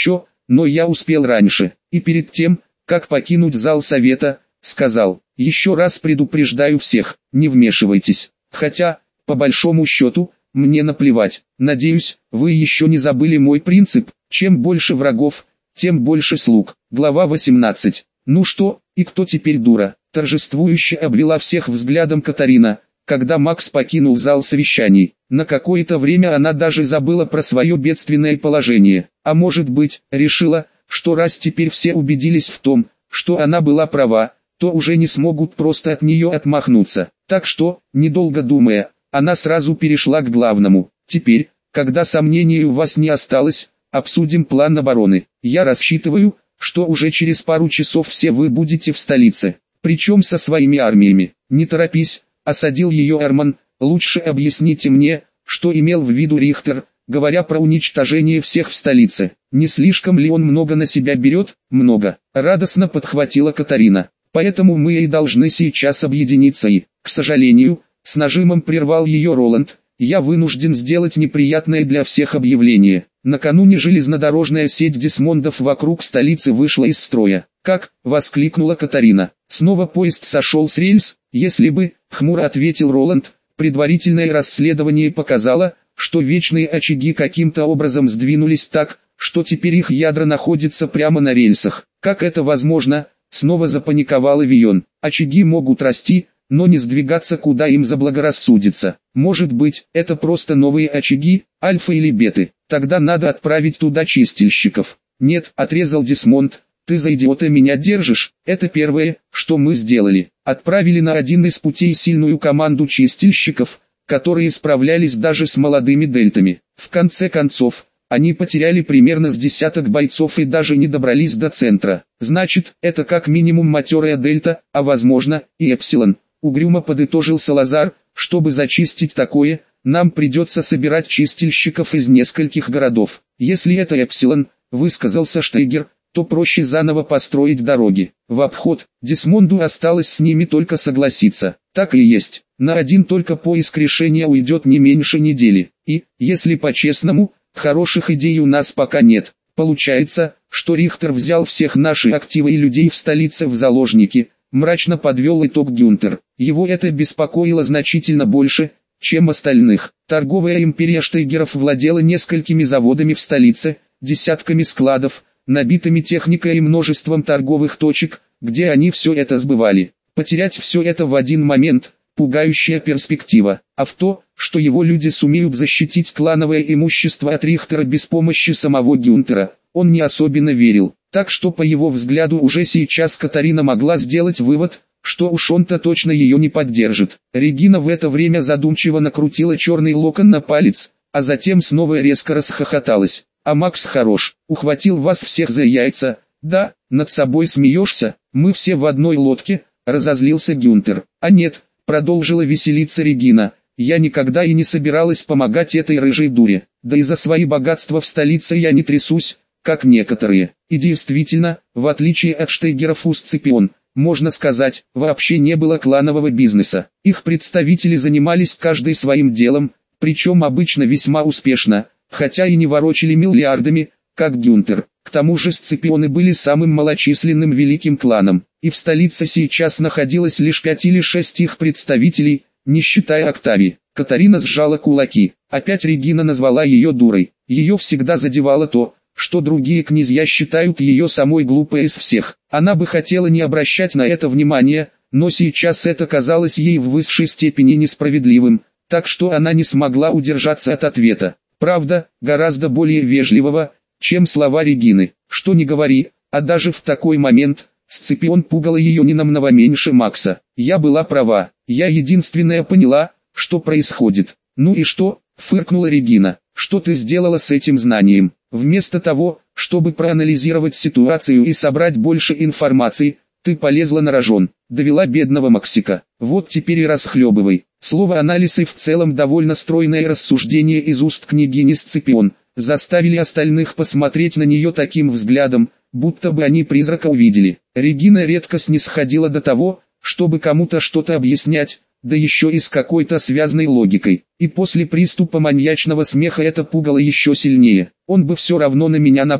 но я успел раньше, и перед тем, как покинуть зал совета, сказал: еще раз предупреждаю всех, не вмешивайтесь, хотя, по большому счету, мне наплевать. Надеюсь, вы еще не забыли мой принцип: чем больше врагов, тем больше слуг. Глава 18. Ну что, и кто теперь дура? Торжествующе обвела всех взглядом Катарина, когда Макс покинул зал совещаний. На какое-то время она даже забыла про свое бедственное положение. А может быть, решила, что раз теперь все убедились в том, что она была права, то уже не смогут просто от нее отмахнуться. Так что, недолго думая, она сразу перешла к главному. Теперь, когда сомнений у вас не осталось, обсудим план обороны. Я рассчитываю, что уже через пару часов все вы будете в столице, причем со своими армиями. Не торопись, осадил ее Эрман, лучше объясните мне, что имел в виду Рихтер, говоря про уничтожение всех в столице. Не слишком ли он много на себя берет? Много. Радостно подхватила Катарина. Поэтому мы и должны сейчас объединиться и, к сожалению, с нажимом прервал ее Роланд, я вынужден сделать неприятное для всех объявление. Накануне железнодорожная сеть Десмондов вокруг столицы вышла из строя. «Как?» — воскликнула Катарина. «Снова поезд сошел с рельс?» «Если бы», — хмуро ответил Роланд, «предварительное расследование показало, что вечные очаги каким-то образом сдвинулись так, что теперь их ядра находятся прямо на рельсах. Как это возможно?» — снова запаниковал Эвион. «Очаги могут расти, но не сдвигаться куда им заблагорассудится. Может быть, это просто новые очаги, альфа или беты. Тогда надо отправить туда чистильщиков». «Нет», — отрезал Десмонд, — «ты за идиота меня держишь?» «Это первое, что мы сделали. Отправили на один из путей сильную команду чистильщиков, которые справлялись даже с молодыми дельтами. В конце концов, они потеряли примерно с десяток бойцов и даже не добрались до центра. Значит, это как минимум матерая дельта, а возможно, и эпсилон». Угрюмо подытожил Салазар. «Чтобы зачистить такое, нам придется собирать чистильщиков из нескольких городов. Если это эпсилон», — высказался Штейгер, — «то проще заново построить дороги в обход». Десмонду осталось с ними только согласиться. Так и есть. На один только поиск решения уйдет не меньше недели. И, если по-честному, хороших идей у нас пока нет. Получается, что Рихтер взял всех наши активы и людей в столице в заложники. Мрачно подвел итог Гюнтер. Его это беспокоило значительно больше, чем остальных. Торговая империя Штейгеров владела несколькими заводами в столице, десятками складов, набитыми техникой и множеством торговых точек, где они все это сбывали. Потерять все это в один момент – пугающая перспектива. А в то, что его люди сумеют защитить клановое имущество от Рихтера без помощи самого Гюнтера, он не особенно верил. Так что по его взгляду уже сейчас Катарина могла сделать вывод, что уж он-то точно ее не поддержит. Регина в это время задумчиво накрутила черный локон на палец, а затем снова резко расхохоталась. «А Макс хорош, ухватил вас всех за яйца, да, над собой смеешься, мы все в одной лодке», — разозлился Гюнтер. «А нет», — продолжила веселиться Регина, — «я никогда и не собиралась помогать этой рыжей дуре, да и за свои богатства в столице я не трясусь, как некоторые». И действительно, в отличие от Штейгеров у Сципион, можно сказать, вообще не было кланового бизнеса. Их представители занимались каждый своим делом, причем обычно весьма успешно, хотя и не ворочали миллиардами, как Гюнтер. К тому же Сципионы были самым малочисленным великим кланом, и в столице сейчас находилось лишь 5 или 6 их представителей, не считая Октавии. Катарина сжала кулаки. Опять Регина назвала ее дурой. Ее всегда задевало то, что другие князья считают ее самой глупой из всех. Она бы хотела не обращать на это внимания, но сейчас это казалось ей в высшей степени несправедливым, так что она не смогла удержаться от ответа. Правда, гораздо более вежливого, чем слова Регины. Что ни говори, а даже в такой момент, Сципион пугала ее не намного меньше Макса. «Я была права, я единственная поняла, что происходит». «Ну и что?» — фыркнула Регина. «Что ты сделала с этим знанием? Вместо того, чтобы проанализировать ситуацию и собрать больше информации, ты полезла на рожон, довела бедного Максика. Вот теперь и расхлебывай». Слово «анализ» и в целом довольно стройное рассуждение из уст княгини Сципион заставили остальных посмотреть на нее таким взглядом, будто бы они призрака увидели. Регина редко снисходила до того, чтобы кому-то что-то объяснять, да еще и с какой-то связной логикой. И после приступа маньячного смеха это пугало еще сильнее. «Он бы все равно на меня напал.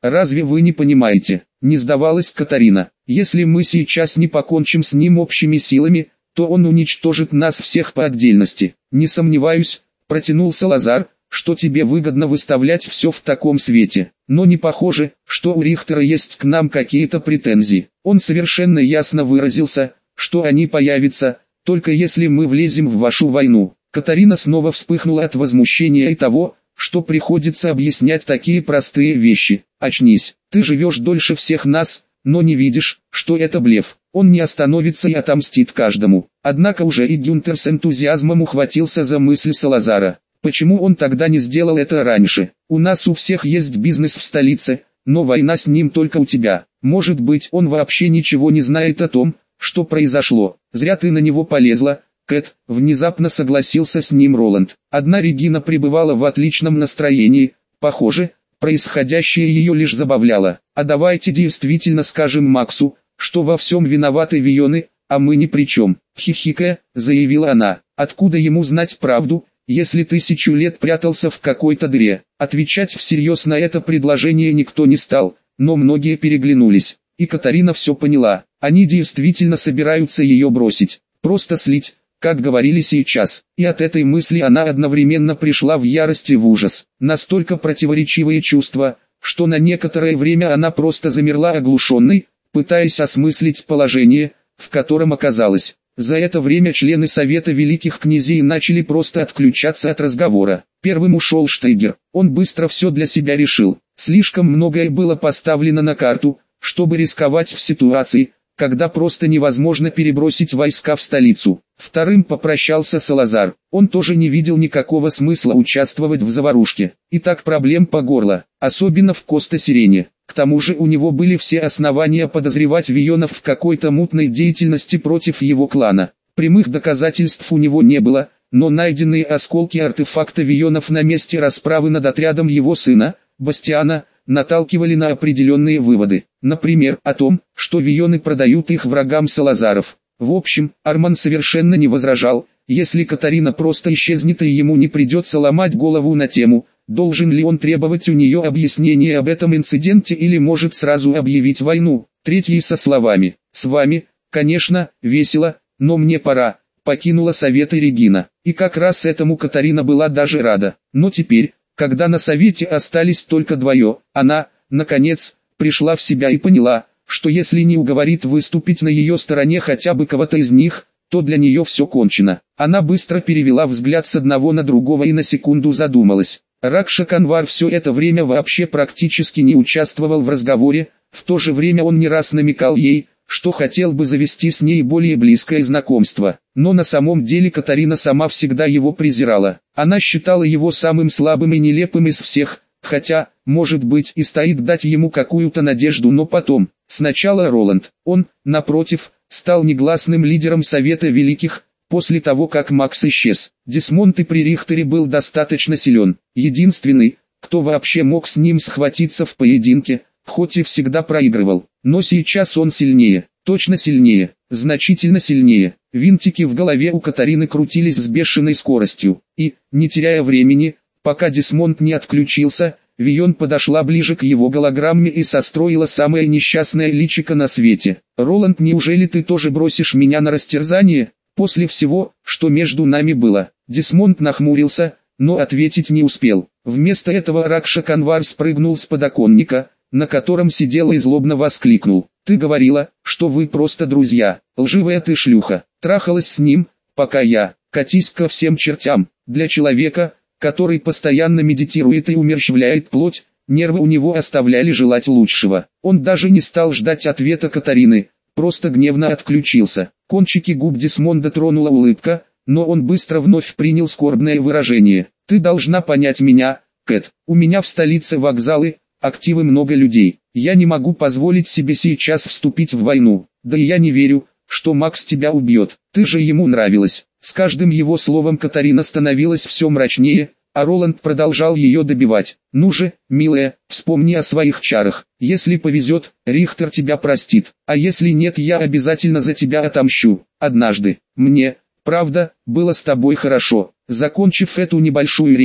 Разве вы не понимаете? Не сдавалась Катарина. Если мы сейчас не покончим с ним общими силами, то он уничтожит нас всех по отдельности. Не сомневаюсь, протянул Салазар, что тебе выгодно выставлять все в таком свете. Но не похоже, что у Рихтера есть к нам какие-то претензии. Он совершенно ясно выразился, что они появятся, только если мы влезем в вашу войну. Катарина снова вспыхнула от возмущения и того, что приходится объяснять такие простые вещи. Очнись, ты живешь дольше всех нас, но не видишь, что это блеф. Он не остановится и отомстит каждому. Однако уже и Гюнтер с энтузиазмом ухватился за мысль Салазара. Почему он тогда не сделал это раньше? У нас у всех есть бизнес в столице, но война с ним только у тебя. Может быть, он вообще ничего не знает о том, что произошло. Зря ты на него полезла, Кэт, внезапно согласился с ним Роланд. Одна Регина пребывала в отличном настроении, похоже, происходящее ее лишь забавляло. А давайте действительно скажем Максу, что во всем виноваты Вионы, а мы ни при чем. Хихикая, заявила она. Откуда ему знать правду, если 1000 лет прятался в какой-то дыре? Отвечать всерьез на это предложение никто не стал, но многие переглянулись. И Катарина все поняла. Они действительно собираются ее бросить. Просто слить, как говорили сейчас. И от этой мысли она одновременно пришла в ярость и в ужас. Настолько противоречивые чувства, что на некоторое время она просто замерла оглушенной, пытаясь осмыслить положение, в котором оказалась. За это время члены Совета Великих Князей начали просто отключаться от разговора. Первым ушел Штейгер. Он быстро все для себя решил. Слишком многое было поставлено на карту, чтобы рисковать в ситуации, когда просто невозможно перебросить войска в столицу. Вторым попрощался Салазар. Он тоже не видел никакого смысла участвовать в заварушке. И так проблем по горло, особенно в Коста-Сирене. К тому же у него были все основания подозревать Вионов в какой-то мутной деятельности против его клана. Прямых доказательств у него не было, но найденные осколки артефакта Вионов на месте расправы над отрядом его сына, Бастиана, наталкивали на определенные выводы. Например, о том, что Вионы продают их врагам Салазаров. В общем, Арман совершенно не возражал, если Катарина просто исчезнет и ему не придется ломать голову на тему, должен ли он требовать у нее объяснения об этом инциденте или может сразу объявить войну. Третий со словами: «С вами, конечно, весело, но мне пора», покинула Совет и Регина. И как раз этому Катарина была даже рада. Но теперь, когда на Совете остались только двое, она, наконец, пришла в себя и поняла, что если не уговорит выступить на ее стороне хотя бы кого-то из них, то для нее все кончено. Она быстро перевела взгляд с одного на другого и на секунду задумалась. Ракша Канвар все это время вообще практически не участвовал в разговоре, в то же время он не раз намекал ей, что хотел бы завести с ней более близкое знакомство. Но на самом деле Катарина сама всегда его презирала. Она считала его самым слабым и нелепым из всех, хотя, может быть, и стоит дать ему какую-то надежду, но потом. Сначала Роланд. Он, напротив, стал негласным лидером Совета Великих. После того, как Макс исчез, Десмонд и при Рихтере был достаточно силен. Единственный, кто вообще мог с ним схватиться в поединке, хоть и всегда проигрывал. Но сейчас он сильнее, точно сильнее, значительно сильнее. Винтики в голове у Катарины крутились с бешеной скоростью. И, не теряя времени, пока Десмонд не отключился, Вион подошла ближе к его голограмме и состроила самое несчастное личико на свете. «Роланд, неужели ты тоже бросишь меня на растерзание? После всего, что между нами было?» Десмонд нахмурился, но ответить не успел. Вместо этого Ракша Канвар спрыгнул с подоконника, на котором сидел и злобно воскликнул: «Ты говорила, что вы просто друзья, лживая ты шлюха, трахалась с ним, пока я, катись ко всем чертям». Для человека, который постоянно медитирует и умерщвляет плоть, нервы у него оставляли желать лучшего. Он даже не стал ждать ответа Катарины, просто гневно отключился. Кончики губ Десмонда тронула улыбка, но он быстро вновь принял скорбное выражение. «Ты должна понять меня, Кэт. У меня в столице вокзалы, активы, много людей. Я не могу позволить себе сейчас вступить в войну. Да и я не верю, что Макс тебя убьет. Ты же ему нравилась». С каждым его словом Катарина становилась все мрачнее, а Роланд продолжал ее добивать. «Ну же, милая, вспомни о своих чарах. Если повезет, Рихтер тебя простит, а если нет, я обязательно за тебя отомщу. Однажды, мне, правда, было с тобой хорошо». Закончив эту небольшую речь,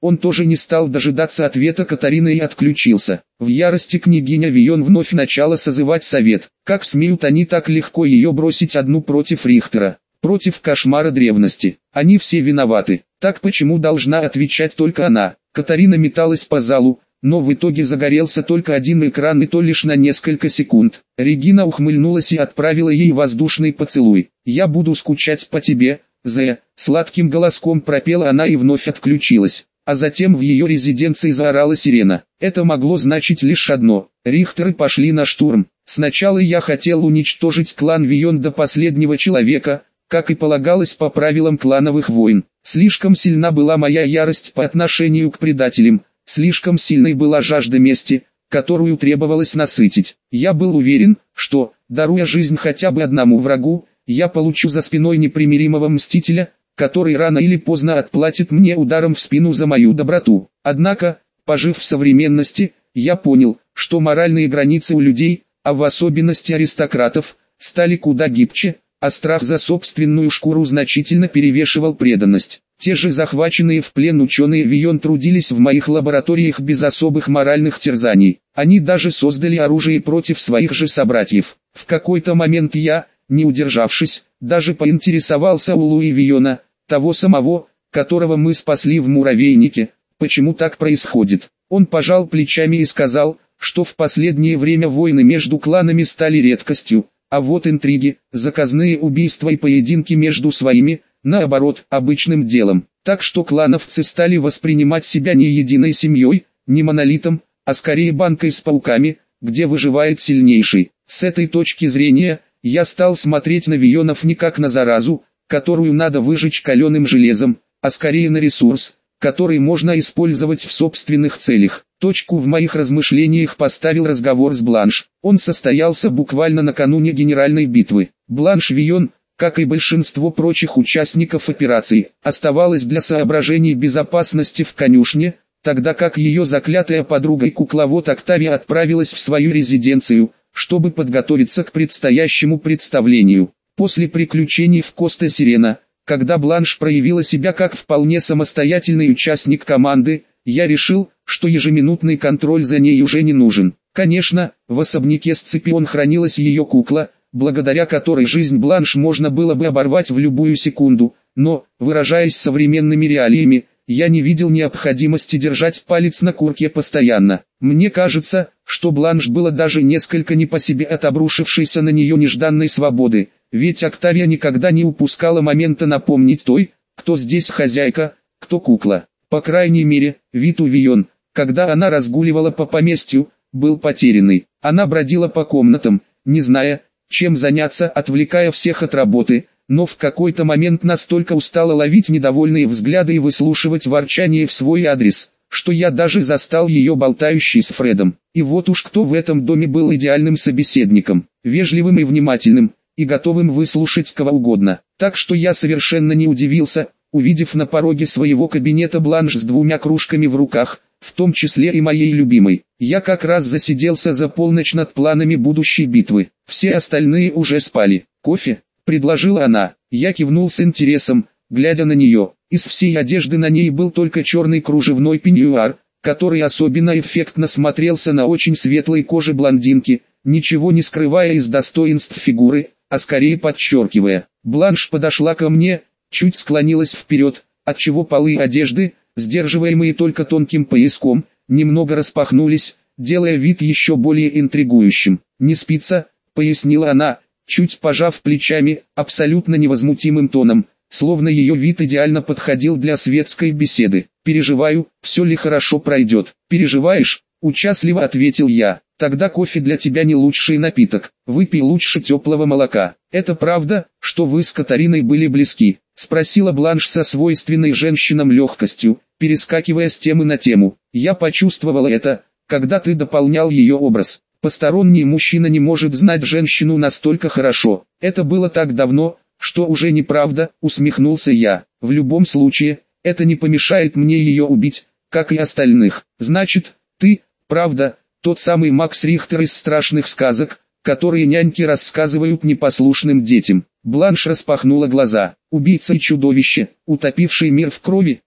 Он тоже не стал дожидаться ответа Катарины и отключился. В ярости княгиня Вион вновь начала созывать совет. Как смеют они так легко ее бросить одну против Рихтера, против кошмара древности? Они все виноваты. Так почему должна отвечать только она? Катарина металась по залу, но в итоге загорелся только один экран, и то лишь на несколько секунд. Регина ухмыльнулась и отправила ей воздушный поцелуй. «Я буду скучать по тебе, Зе», — сладким голоском пропела она и вновь отключилась. А затем в ее резиденции заорала сирена. Это могло значить лишь одно: Рихтеры пошли на штурм. Сначала я хотел уничтожить клан Вион до последнего человека, как и полагалось по правилам клановых войн. Слишком сильна была моя ярость по отношению к предателям, слишком сильной была жажда мести, которую требовалось насытить. Я был уверен, что, даруя жизнь хотя бы одному врагу, я получу за спиной непримиримого мстителя, который рано или поздно отплатит мне ударом в спину за мою доброту. Однако, пожив в современности, я понял, что моральные границы у людей, а в особенности аристократов, стали куда гибче, а страх за собственную шкуру значительно перевешивал преданность. Те же захваченные в плен ученые Вион трудились в моих лабораториях без особых моральных терзаний. Они даже создали оружие против своих же собратьев. В какой-то момент я, не удержавшись, даже поинтересовался у Луи Виона, того самого, которого мы спасли в муравейнике, почему так происходит. Он пожал плечами и сказал, что в последнее время войны между кланами стали редкостью, а вот интриги, заказные убийства и поединки между своими, наоборот, обычным делом. Так что клановцы стали воспринимать себя не единой семьей, не монолитом, а скорее банкой с пауками, где выживает сильнейший. С этой точки зрения, я стал смотреть на Вионов не как на заразу, которую надо выжечь каленым железом, а скорее на ресурс, который можно использовать в собственных целях. Точку в моих размышлениях поставил разговор с Бланш. Он состоялся буквально накануне генеральной битвы. Бланш Вион, как и большинство прочих участников операции, оставалась для соображений безопасности в конюшне, тогда как ее заклятая подруга и кукловод Октавия отправилась в свою резиденцию, чтобы подготовиться к предстоящему представлению. После приключений в Коста-Сирена, когда Бланш проявила себя как вполне самостоятельный участник команды, я решил, что ежеминутный контроль за ней уже не нужен. Конечно, в особняке Сципион хранилась ее кукла, благодаря которой жизнь Бланш можно было бы оборвать в любую секунду, но, выражаясь современными реалиями, я не видел необходимости держать палец на курке постоянно. Мне кажется, что Бланш было даже несколько не по себе от обрушившейся на нее нежданной свободы, ведь Октавия никогда не упускала момента напомнить той, кто здесь хозяйка, кто кукла. По крайней мере, вид у Вион, когда она разгуливала по поместью, был потерянный. Она бродила по комнатам, не зная, чем заняться, отвлекая всех от работы, но в какой-то момент настолько устала ловить недовольные взгляды и выслушивать ворчание в свой адрес, что я даже застал ее болтающей с Фредом. И вот уж кто в этом доме был идеальным собеседником, вежливым и внимательным, и готовым выслушать кого угодно. Так что я совершенно не удивился, увидев на пороге своего кабинета Бланш с 2 кружками в руках, в том числе и моей любимой. Я как раз засиделся за полночь над планами будущей битвы. Все остальные уже спали. «Кофе?» — предложила она. Я кивнул с интересом, глядя на нее. Из всей одежды на ней был только черный кружевной пеньюар, который особенно эффектно смотрелся на очень светлой коже блондинки, ничего не скрывая из достоинств фигуры, а скорее подчеркивая. Бланш подошла ко мне, чуть склонилась вперед, отчего полы одежды, сдерживаемые только тонким пояском, немного распахнулись, делая вид еще более интригующим. «Не спится?» — пояснила она, чуть пожав плечами, абсолютно невозмутимым тоном, словно ее вид идеально подходил для светской беседы. «Переживаю, все ли хорошо пройдет». «Переживаешь?» — участливо ответил я. «Тогда кофе для тебя не лучший напиток, выпей лучше теплого молока». «Это правда, что вы с Катариной были близки?» — спросила Бланш со свойственной женщинам легкостью, перескакивая с темы на тему. «Я почувствовала это, когда ты дополнял ее образ. Посторонний мужчина не может знать женщину настолько хорошо. Это было так давно, что уже неправда», — усмехнулся я. «В любом случае, это не помешает мне ее убить, как и остальных. Значит, ты, правда, тот самый Макс Рихтер из страшных сказок, которые няньки рассказывают непослушным детям». Бланш распахнула глаза. «Убийца и чудовище, утопивший мир в крови?»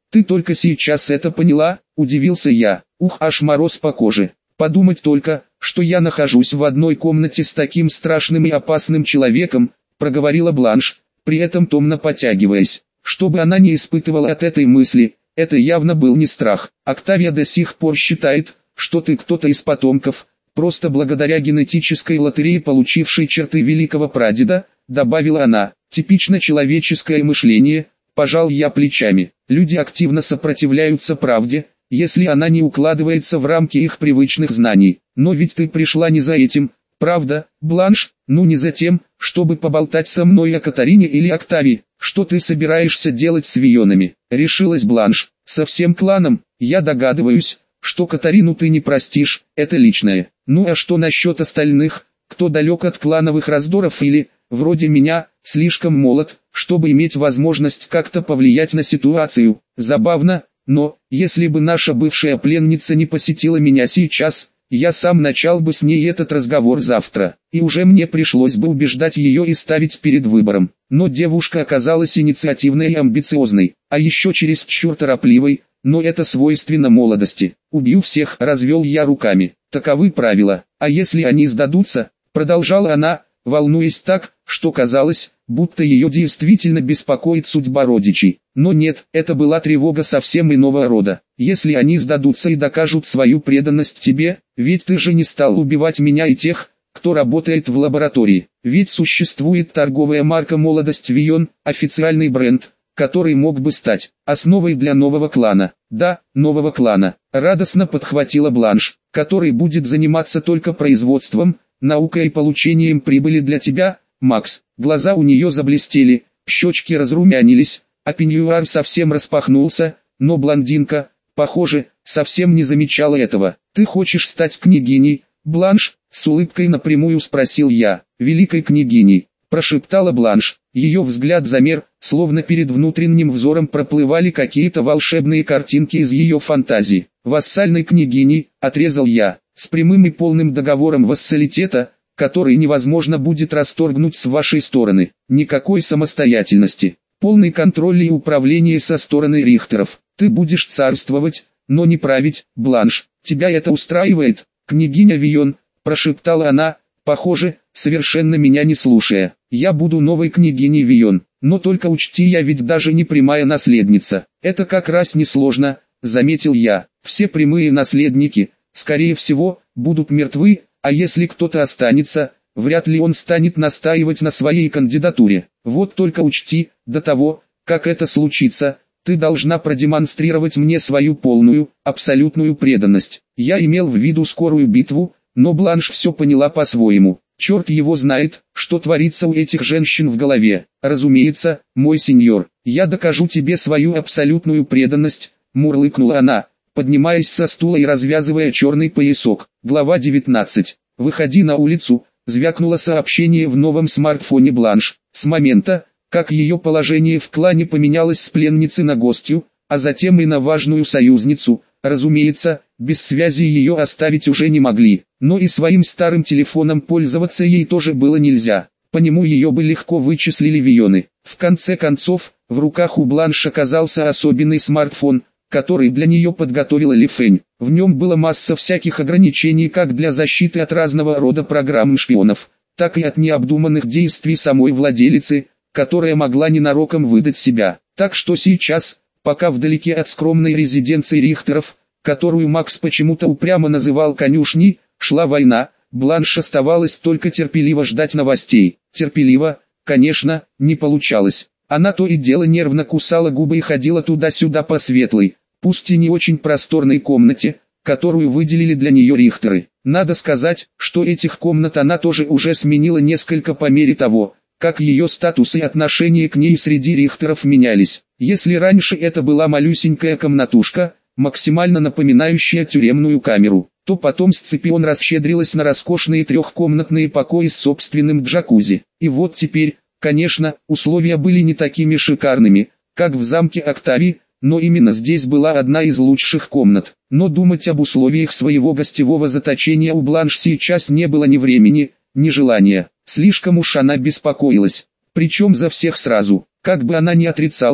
Ты только сейчас это поняла? Удивился я. Ух, аж мороз по коже. Подумать только, что я нахожусь в одной комнате с таким страшным и опасным человеком, проговорила Бланш, при этом томно потягиваясь. Чтобы она не испытывала от этой мысли, это явно был не страх. Октавия до сих пор считает, что ты кто-то из потомков, просто благодаря генетической лотерее получившей черты великого прадеда, добавила она. Типично человеческое мышление, пожал я плечами. Люди активно сопротивляются правде, если она не укладывается в рамки их привычных знаний. Но ведь ты пришла не за этим, правда, Бланш? Ну не за тем, чтобы поболтать со мной о Катарине или Октавии. Что ты собираешься делать с Вионами? Решилась Бланш. Со всем кланом, я догадываюсь, что Катарину ты не простишь, это личное. Ну а что насчет остальных, кто далек от клановых раздоров или, вроде меня, слишком молод, чтобы иметь возможность как-то повлиять на ситуацию? Забавно, но, если бы наша бывшая пленница не посетила меня сейчас, я сам начал бы с ней этот разговор завтра, и уже мне пришлось бы убеждать ее и ставить перед выбором. Но девушка оказалась инициативной и амбициозной, а еще чересчур торопливой, но это свойственно молодости. Убью всех, развел я руками. Таковы правила. А если они сдадутся, продолжала она, волнуясь так, что казалось, будто ее действительно беспокоит судьба родичей. Но нет, это была тревога совсем иного рода. Если они сдадутся и докажут свою преданность тебе, ведь ты же не стал убивать меня и тех, кто работает в лаборатории. Ведь существует торговая марка «Молодость Вион», официальный бренд, который мог бы стать основой для нового клана. Да, нового клана, радостно подхватила Бланш, который будет заниматься только производством, наукой и получением прибыли для тебя, Макс. Глаза у нее заблестели, щечки разрумянились, а пеньюар совсем распахнулся, но блондинка, похоже, совсем не замечала этого. Ты хочешь стать княгиней, Бланш? С улыбкой напрямую спросил я. Великой княгиней, прошептала Бланш. Ее взгляд замер, словно перед внутренним взором проплывали какие-то волшебные картинки из ее фантазии. Вассальной княгиней, отрезал я, с прямым и полным договором вассалитета, который невозможно будет расторгнуть с вашей стороны. Никакой самостоятельности, полный контроль и управление со стороны Рихтеров. Ты будешь царствовать, но не править, Бланш. Тебя это устраивает? Княгиня Вион, прошептала она, похоже, совершенно меня не слушая. Я буду новой княгиней Вион, но только учти, я ведь даже не прямая наследница. Это как раз несложно, заметил я. Все прямые наследники, скорее всего, будут мертвы, а если кто-то останется, вряд ли он станет настаивать на своей кандидатуре. Вот только учти, до того, как это случится, ты должна продемонстрировать мне свою полную, абсолютную преданность. Я имел в виду скорую битву, но Бланш все поняла по-своему. Черт его знает, что творится у этих женщин в голове. Разумеется, мой сеньор, я докажу тебе свою абсолютную преданность, мурлыкнула она, поднимаясь со стула и развязывая черный поясок. Глава 19. Выходи на улицу, звякнуло сообщение в новом смартфоне Бланш. С момента, как ее положение в клане поменялось с пленницы на гостью, а затем и на важную союзницу, разумеется, без связи ее оставить уже не могли, но и своим старым телефоном пользоваться ей тоже было нельзя. По нему ее бы легко вычислили Вионы. В конце концов, в руках у Бланш оказался особенный смартфон, который для нее подготовила Ли Фэнь. В нем была масса всяких ограничений как для защиты от разного рода программ шпионов, так и от необдуманных действий самой владелицы, которая могла ненароком выдать себя. Так что сейчас, пока вдалеке от скромной резиденции Рихтеров, которую Макс почему-то упрямо называл конюшней, шла война, Бланш оставалось только терпеливо ждать новостей. Терпеливо, конечно, не получалось. Она то и дело нервно кусала губы и ходила туда-сюда по светлой, пусть и не очень просторной комнате, которую выделили для нее Рихтеры. Надо сказать, что этих комнат она тоже уже сменила несколько по мере того, как ее статус и отношение к ней среди Рихтеров менялись. Если раньше это была малюсенькая комнатушка, максимально напоминающая тюремную камеру, то потом Сципион расщедрилась на роскошные трехкомнатные покои с собственным джакузи. И вот теперь, конечно, условия были не такими шикарными, как в замке Октавии, но именно здесь была одна из лучших комнат. Но думать об условиях своего гостевого заточения у Бланш сейчас не было ни времени, ни желания. Слишком уж она беспокоилась, причем за всех сразу. Как бы она ни отрицала,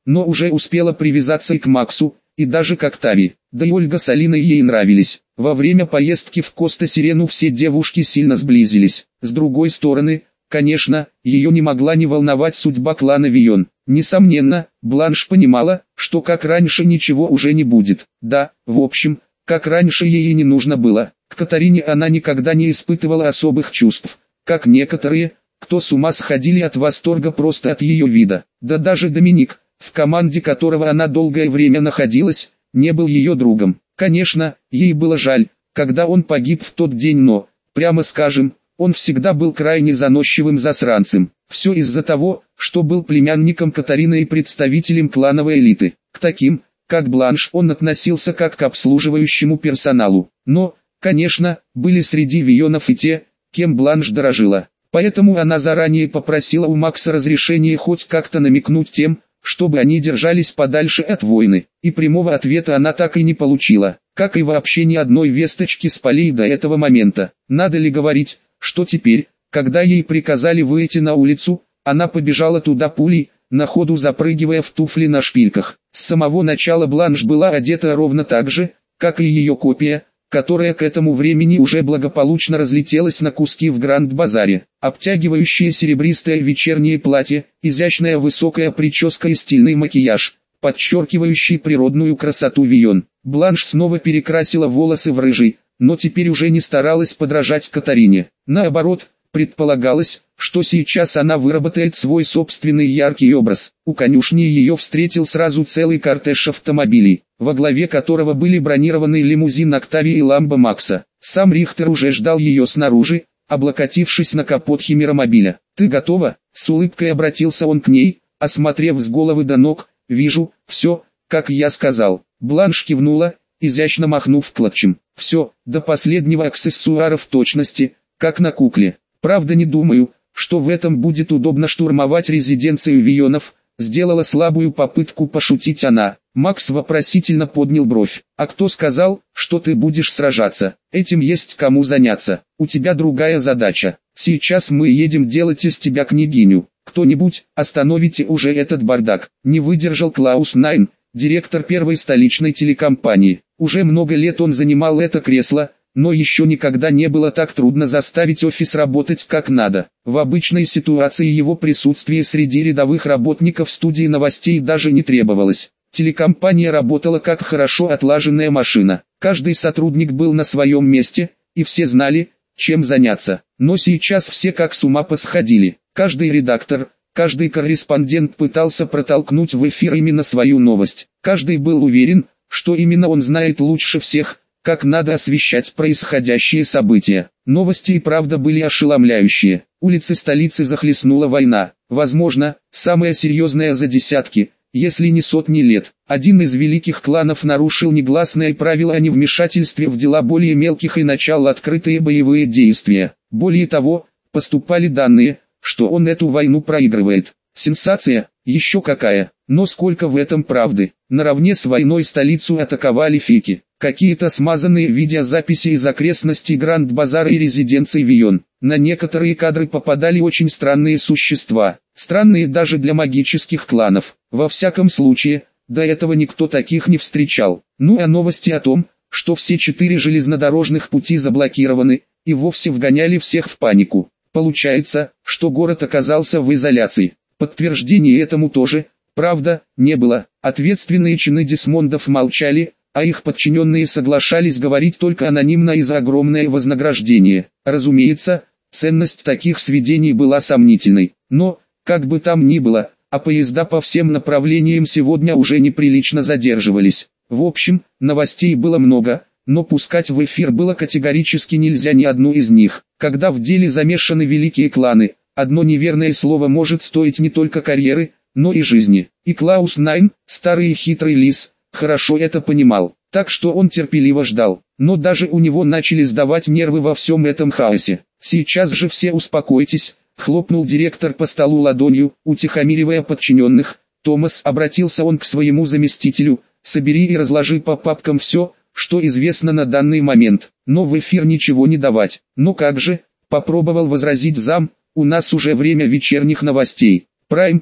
но уже успела привязаться и к Максу, и даже к Октавии. Да и Ольга с Алиной ей нравились. Во время поездки в Коста-Сирену все девушки сильно сблизились. С другой стороны, конечно, ее не могла не волновать судьба клана Вийон. Несомненно, Бланш понимала, что как раньше ничего уже не будет. Да, в общем, как раньше ей и не нужно было. К Катарине она никогда не испытывала особых чувств, как некоторые, кто с ума сходили от восторга просто от ее вида. Да даже Доминик, в команде которого она долгое время находилась, не был ее другом. Конечно, ей было жаль, когда он погиб в тот день, но, прямо скажем, он всегда был крайне заносчивым засранцем. Все из-за того, что был племянником Катарины и представителем клановой элиты. К таким, как Бланш, он относился как к обслуживающему персоналу. Но, конечно, были среди Вийонов и те, кем Бланш дорожила. Поэтому она заранее попросила у Макса разрешения хоть как-то намекнуть тем, чтобы они держались подальше от войны. И прямого ответа она так и не получила, как и вообще ни одной весточки с полей до этого момента. Надо ли говорить, что теперь, когда ей приказали выйти на улицу, она побежала туда пулей, на ходу запрыгивая в туфли на шпильках. С самого начала Бланш была одета ровно так же, как и ее копия, которая к этому времени уже благополучно разлетелась на куски в Гранд-базаре. Обтягивающее серебристое вечернее платье, изящная высокая прическа и стильный макияж, подчеркивающий природную красоту Вийон. Бланш снова перекрасила волосы в рыжий, но теперь уже не старалась подражать Катарине. Наоборот, предполагалось, что сейчас она выработает свой собственный яркий образ. У конюшни ее встретил сразу целый кортеж автомобилей, во главе которого были бронированный лимузин Октавии и Ламбо Макса. Сам Рихтер уже ждал ее снаружи, облокотившись на капот химеромобиля. «Ты готова?» — с улыбкой обратился он к ней, осмотрев с головы до ног. «Вижу, все, как я сказал». Бланш кивнула, изящно махнув клатчем. «Все, до последнего аксессуара в точности, как на кукле. Правда, не думаю, что в этом будет удобно штурмовать резиденцию Вийонов», — сделала слабую попытку пошутить она. Макс вопросительно поднял бровь. «А кто сказал, что ты будешь сражаться? Этим есть кому заняться. У тебя другая задача. Сейчас мы едем делать из тебя княгиню. Кто-нибудь, остановите уже этот бардак». Не выдержал Клаус Найн, директор первой столичной телекомпании. Уже много лет он занимал это кресло, но еще никогда не было так трудно заставить офис работать как надо. В обычной ситуации его присутствие среди рядовых работников студии новостей даже не требовалось. Телекомпания работала как хорошо отлаженная машина. Каждый сотрудник был на своем месте, и все знали, чем заняться. Но сейчас все как с ума посходили. Каждый редактор, каждый корреспондент пытался протолкнуть в эфир именно свою новость. Каждый был уверен, что именно он знает лучше всех, как надо освещать происходящие события. Новости и правда были ошеломляющие. Улицы столицы захлестнула война. Возможно, самая серьезная за десятки, если не сотни лет. Один из великих кланов нарушил негласное правило о невмешательстве в дела более мелких и начал открытые боевые действия. Более того, поступали данные, что он эту войну проигрывает. Сенсация, еще какая, но сколько в этом правды. Наравне с войной столицу атаковали фейки. Какие-то смазанные видеозаписи из окрестностей Гранд-базара и резиденции Вийон. На некоторые кадры попадали очень странные существа, странные даже для магических кланов. Во всяком случае, до этого никто таких не встречал. Ну а новости о том, что все 4 железнодорожных пути заблокированы, и вовсе вгоняли всех в панику. Получается, что город оказался в изоляции. Подтверждения этому тоже, правда, не было. Ответственные чины Десмондов молчали, а их подчиненные соглашались говорить только анонимно и за огромное вознаграждение. Разумеется, ценность таких сведений была сомнительной, но, как бы там ни было, а поезда по всем направлениям сегодня уже неприлично задерживались. В общем, новостей было много, но пускать в эфир было категорически нельзя ни одну из них. Когда в деле замешаны великие кланы, одно неверное слово может стоить не только карьеры, но и жизни. И Клаус Найн, старый и хитрый лис, хорошо это понимал, так что он терпеливо ждал. Но даже у него начали сдавать нервы во всем этом хаосе. «Сейчас же все успокойтесь», — хлопнул директор по столу ладонью, утихомиривая подчиненных. «Томас», — обратился он к своему заместителю, — «собери и разложи по папкам все, что известно на данный момент, но в эфир ничего не давать». «Ну как же», — попробовал возразить зам, — «у нас уже время вечерних новостей. Прайм-тайм».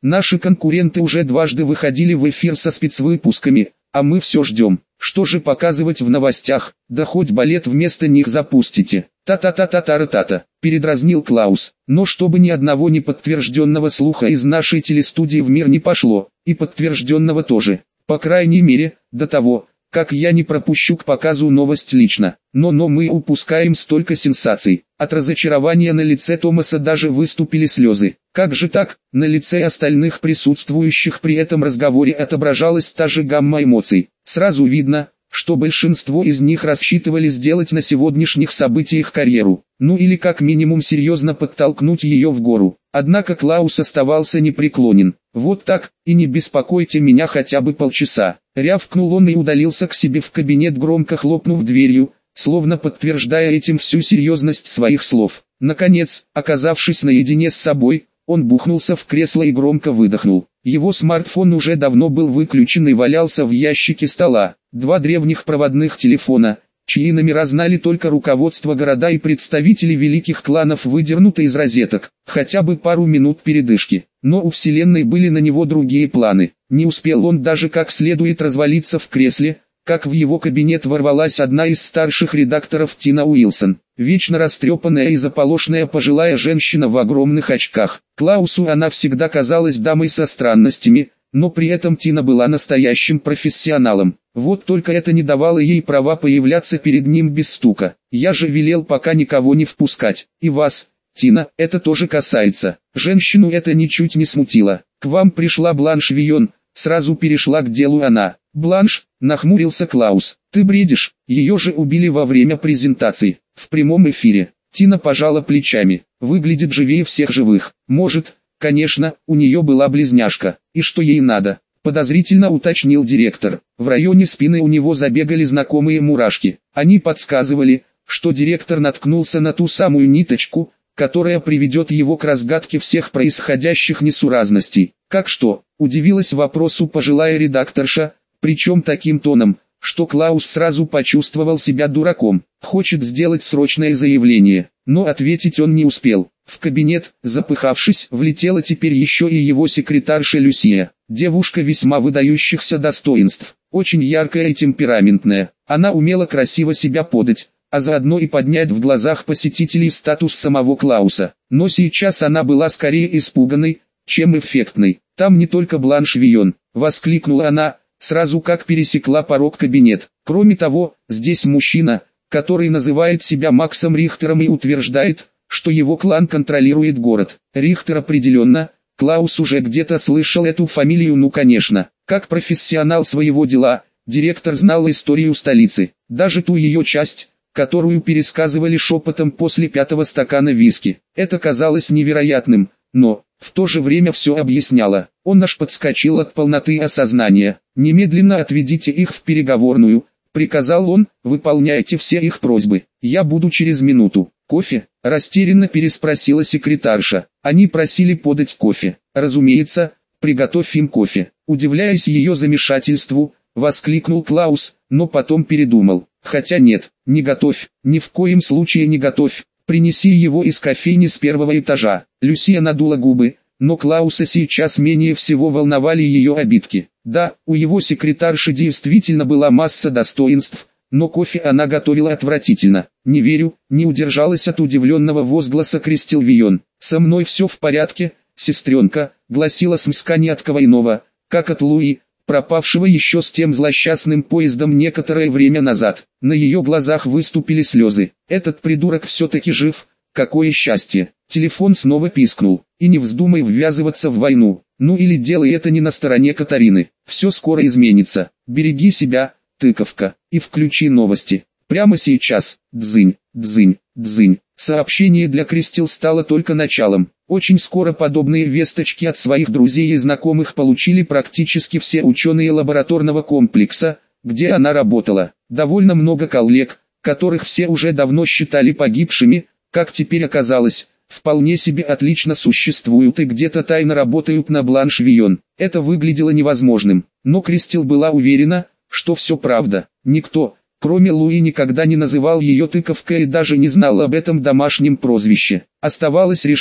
Наши конкуренты уже дважды выходили в эфир со спецвыпусками, а мы все ждем. Что же показывать в новостях, да хоть балет вместо них запустите. Та-та-та-та-та-та-та, передразнил Клаус. Но чтобы ни одного неподтвержденного слуха из нашей телестудии в мир не пошло, и подтвержденного тоже. По крайней мере, до того, как я не пропущу к показу новость лично. Но мы упускаем столько сенсаций. От разочарования на лице Томаса даже выступили слезы. Как же так? На лице остальных присутствующих при этом разговоре отображалась та же гамма эмоций. Сразу видно, что большинство из них рассчитывали сделать на сегодняшних событиях карьеру, ну или как минимум серьезно подтолкнуть ее в гору. Однако Клаус оставался непреклонен. «Вот так, и не беспокойте меня хотя бы полчаса», — рявкнул он и удалился к себе в кабинет, громко хлопнув дверью, словно подтверждая этим всю серьезность своих слов. Наконец, оказавшись наедине с собой, он бухнулся в кресло и громко выдохнул. Его смартфон уже давно был выключен и валялся в ящике стола. Два древних проводных телефона, чьи номера знали только руководство города и представители великих кланов, выдернуты из розеток, хотя бы пару минут передышки. Но у вселенной были на него другие планы. Не успел он даже как следует развалиться в кресле, как в его кабинет ворвалась одна из старших редакторов, Тина Уилсон. Вечно растрепанная и заполошная пожилая женщина в огромных очках. Клаусу она всегда казалась дамой со странностями, но при этом Тина была настоящим профессионалом. Вот только это не давало ей права появляться перед ним без стука. «Я же велел пока никого не впускать. И вас, Тина, это тоже касается». Женщину это ничуть не смутило. «К вам пришла Бланш Вийон», сразу перешла к делу она. «Бланш», нахмурился Клаус, — «ты бредишь, ее же убили во время презентации, в прямом эфире». Тина пожала плечами. «Выглядит живее всех живых. Может, конечно, у нее была близняшка. И что ей надо?» Подозрительно уточнил директор. В районе спины у него забегали знакомые мурашки. Они подсказывали, что директор наткнулся на ту самую ниточку, которая приведет его к разгадке всех происходящих несуразностей. «Как что?» — удивилась вопросу пожилая редакторша, причем таким тоном, что Клаус сразу почувствовал себя дураком. Хочет сделать срочное заявление, но ответить он не успел. В кабинет, запыхавшись, влетела теперь еще и его секретарша Люсия. Девушка весьма выдающихся достоинств, очень яркая и темпераментная. Она умела красиво себя подать, а заодно и поднять в глазах посетителей статус самого Клауса. Но сейчас она была скорее испуганной, чем эффектной. «Там не только Бланш Вийон», — воскликнула она, сразу как пересекла порог кабинет. «Кроме того, здесь мужчина, который называет себя Максом Рихтером и утверждает, что его клан контролирует город». Рихтер определенно, Клаус уже где-то слышал эту фамилию, ну конечно. Как профессионал своего дела, директор знал историю столицы, даже ту ее часть, которую пересказывали шепотом после 5-го стакана виски. Это казалось невероятным, но в то же время все объясняло. Он аж подскочил от полноты осознания. «Немедленно отведите их в переговорную», — приказал он, — «выполняйте все их просьбы. Я буду через минуту». «Кофе?» — растерянно переспросила секретарша. Они просили подать кофе. «Разумеется, приготовь им кофе». Удивляясь ее замешательству, воскликнул Клаус, но потом передумал. «Хотя нет, не готовь, ни в коем случае не готовь. Принеси его из кофейни с 1-го этажа». Люсия надула губы, но Клауса сейчас менее всего волновали ее обидки. Да, у его секретарши действительно была масса достоинств, но кофе она готовила отвратительно. «Не верю», — не удержалась от удивленного возгласа Кристил Вийон. «Со мной все в порядке, сестренка», — гласила смска не от кого иного, как от Луи, пропавшего еще с тем злосчастным поездом некоторое время назад. На ее глазах выступили слезы. «Этот придурок все-таки жив, какое счастье!» Телефон снова пискнул. «И не вздумай ввязываться в войну. Ну или делай это не на стороне Катарины. Все скоро изменится. Береги себя, тыковка, и включи новости. Прямо сейчас». Дзынь, дзынь, дзынь. Сообщение для Кристил стало только началом. Очень скоро подобные весточки от своих друзей и знакомых получили практически все ученые лабораторного комплекса, где она работала. Довольно много коллег, которых все уже давно считали погибшими, как теперь оказалось, вполне себе отлично существуют и где-то тайно работают на Бланш Вийон. Это выглядело невозможным, но Кристил была уверена, что все правда. Никто, кроме Луи, никогда не называл ее тыковкой и даже не знал об этом домашнем прозвище. Оставалось решить,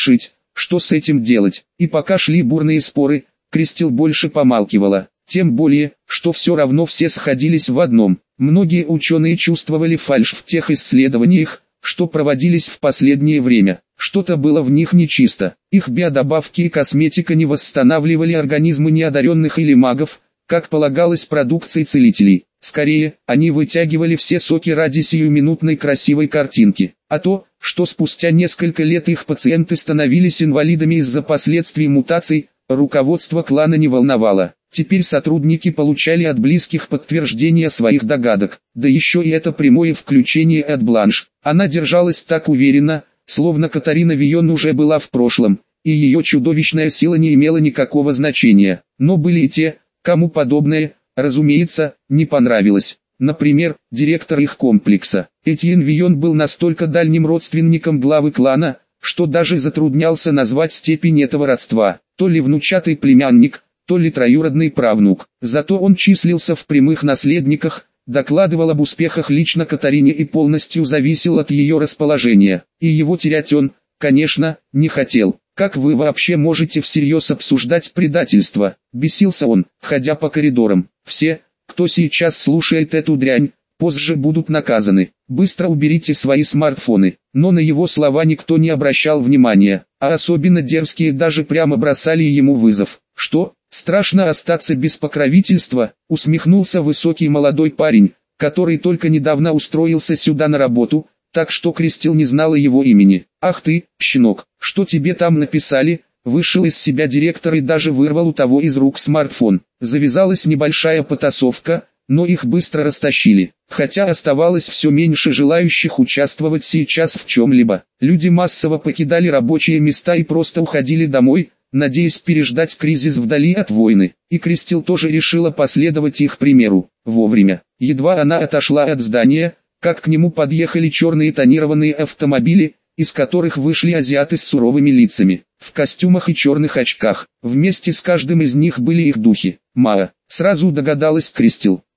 что с этим делать, и пока шли бурные споры, Кристил больше помалкивала. Тем более, что все равно все сходились в одном. Многие ученые чувствовали фальшь в тех исследованиях, что проводились в последнее время. Что-то было в них нечисто. Их биодобавки и косметика не восстанавливали организмы неодаренных или магов, как полагалось продукцией целителей. Скорее, они вытягивали все соки ради сиюминутной красивой картинки. А то, что спустя несколько лет их пациенты становились инвалидами из-за последствий мутаций, руководство клана не волновало. Теперь сотрудники получали от близких подтверждение своих догадок, да еще и это прямое включение от Бланш. Она держалась так уверенно, словно Катарина Вийон уже была в прошлом, и ее чудовищная сила не имела никакого значения. Но были и те, кому подобное, разумеется, не понравилось. Например, директор их комплекса. Этьен Вийон был настолько дальним родственником главы клана, что даже затруднялся назвать степень этого родства, то ли внучатый племянник, то ли троюродный правнук. Зато он числился в прямых наследниках, докладывал об успехах лично Катарине и полностью зависел от ее расположения. И его терять он, конечно, не хотел. «Как вы вообще можете всерьез обсуждать предательство?» – бесился он, ходя по коридорам. «Все, кто сейчас слушает эту дрянь, позже будут наказаны. Быстро уберите свои смартфоны». Но на его слова никто не обращал внимания, а особенно дерзкие даже прямо бросали ему вызов. «Что, страшно остаться без покровительства?» – усмехнулся высокий молодой парень, который только недавно устроился сюда на работу, так что Кристил не знала его имени. «Ах ты, щенок, что тебе там написали?» Вышел из себя директор и даже вырвал у того из рук смартфон. Завязалась небольшая потасовка, но их быстро растащили. Хотя оставалось все меньше желающих участвовать сейчас в чем-либо. Люди массово покидали рабочие места и просто уходили домой, надеясь переждать кризис вдали от войны. И Кристил тоже решила последовать их примеру. Вовремя. Едва она отошла от здания, как к нему подъехали черные тонированные автомобили, из которых вышли азиаты с суровыми лицами, в костюмах и черных очках. Вместе с каждым из них были их духи. Маа, сразу догадалась Кристил.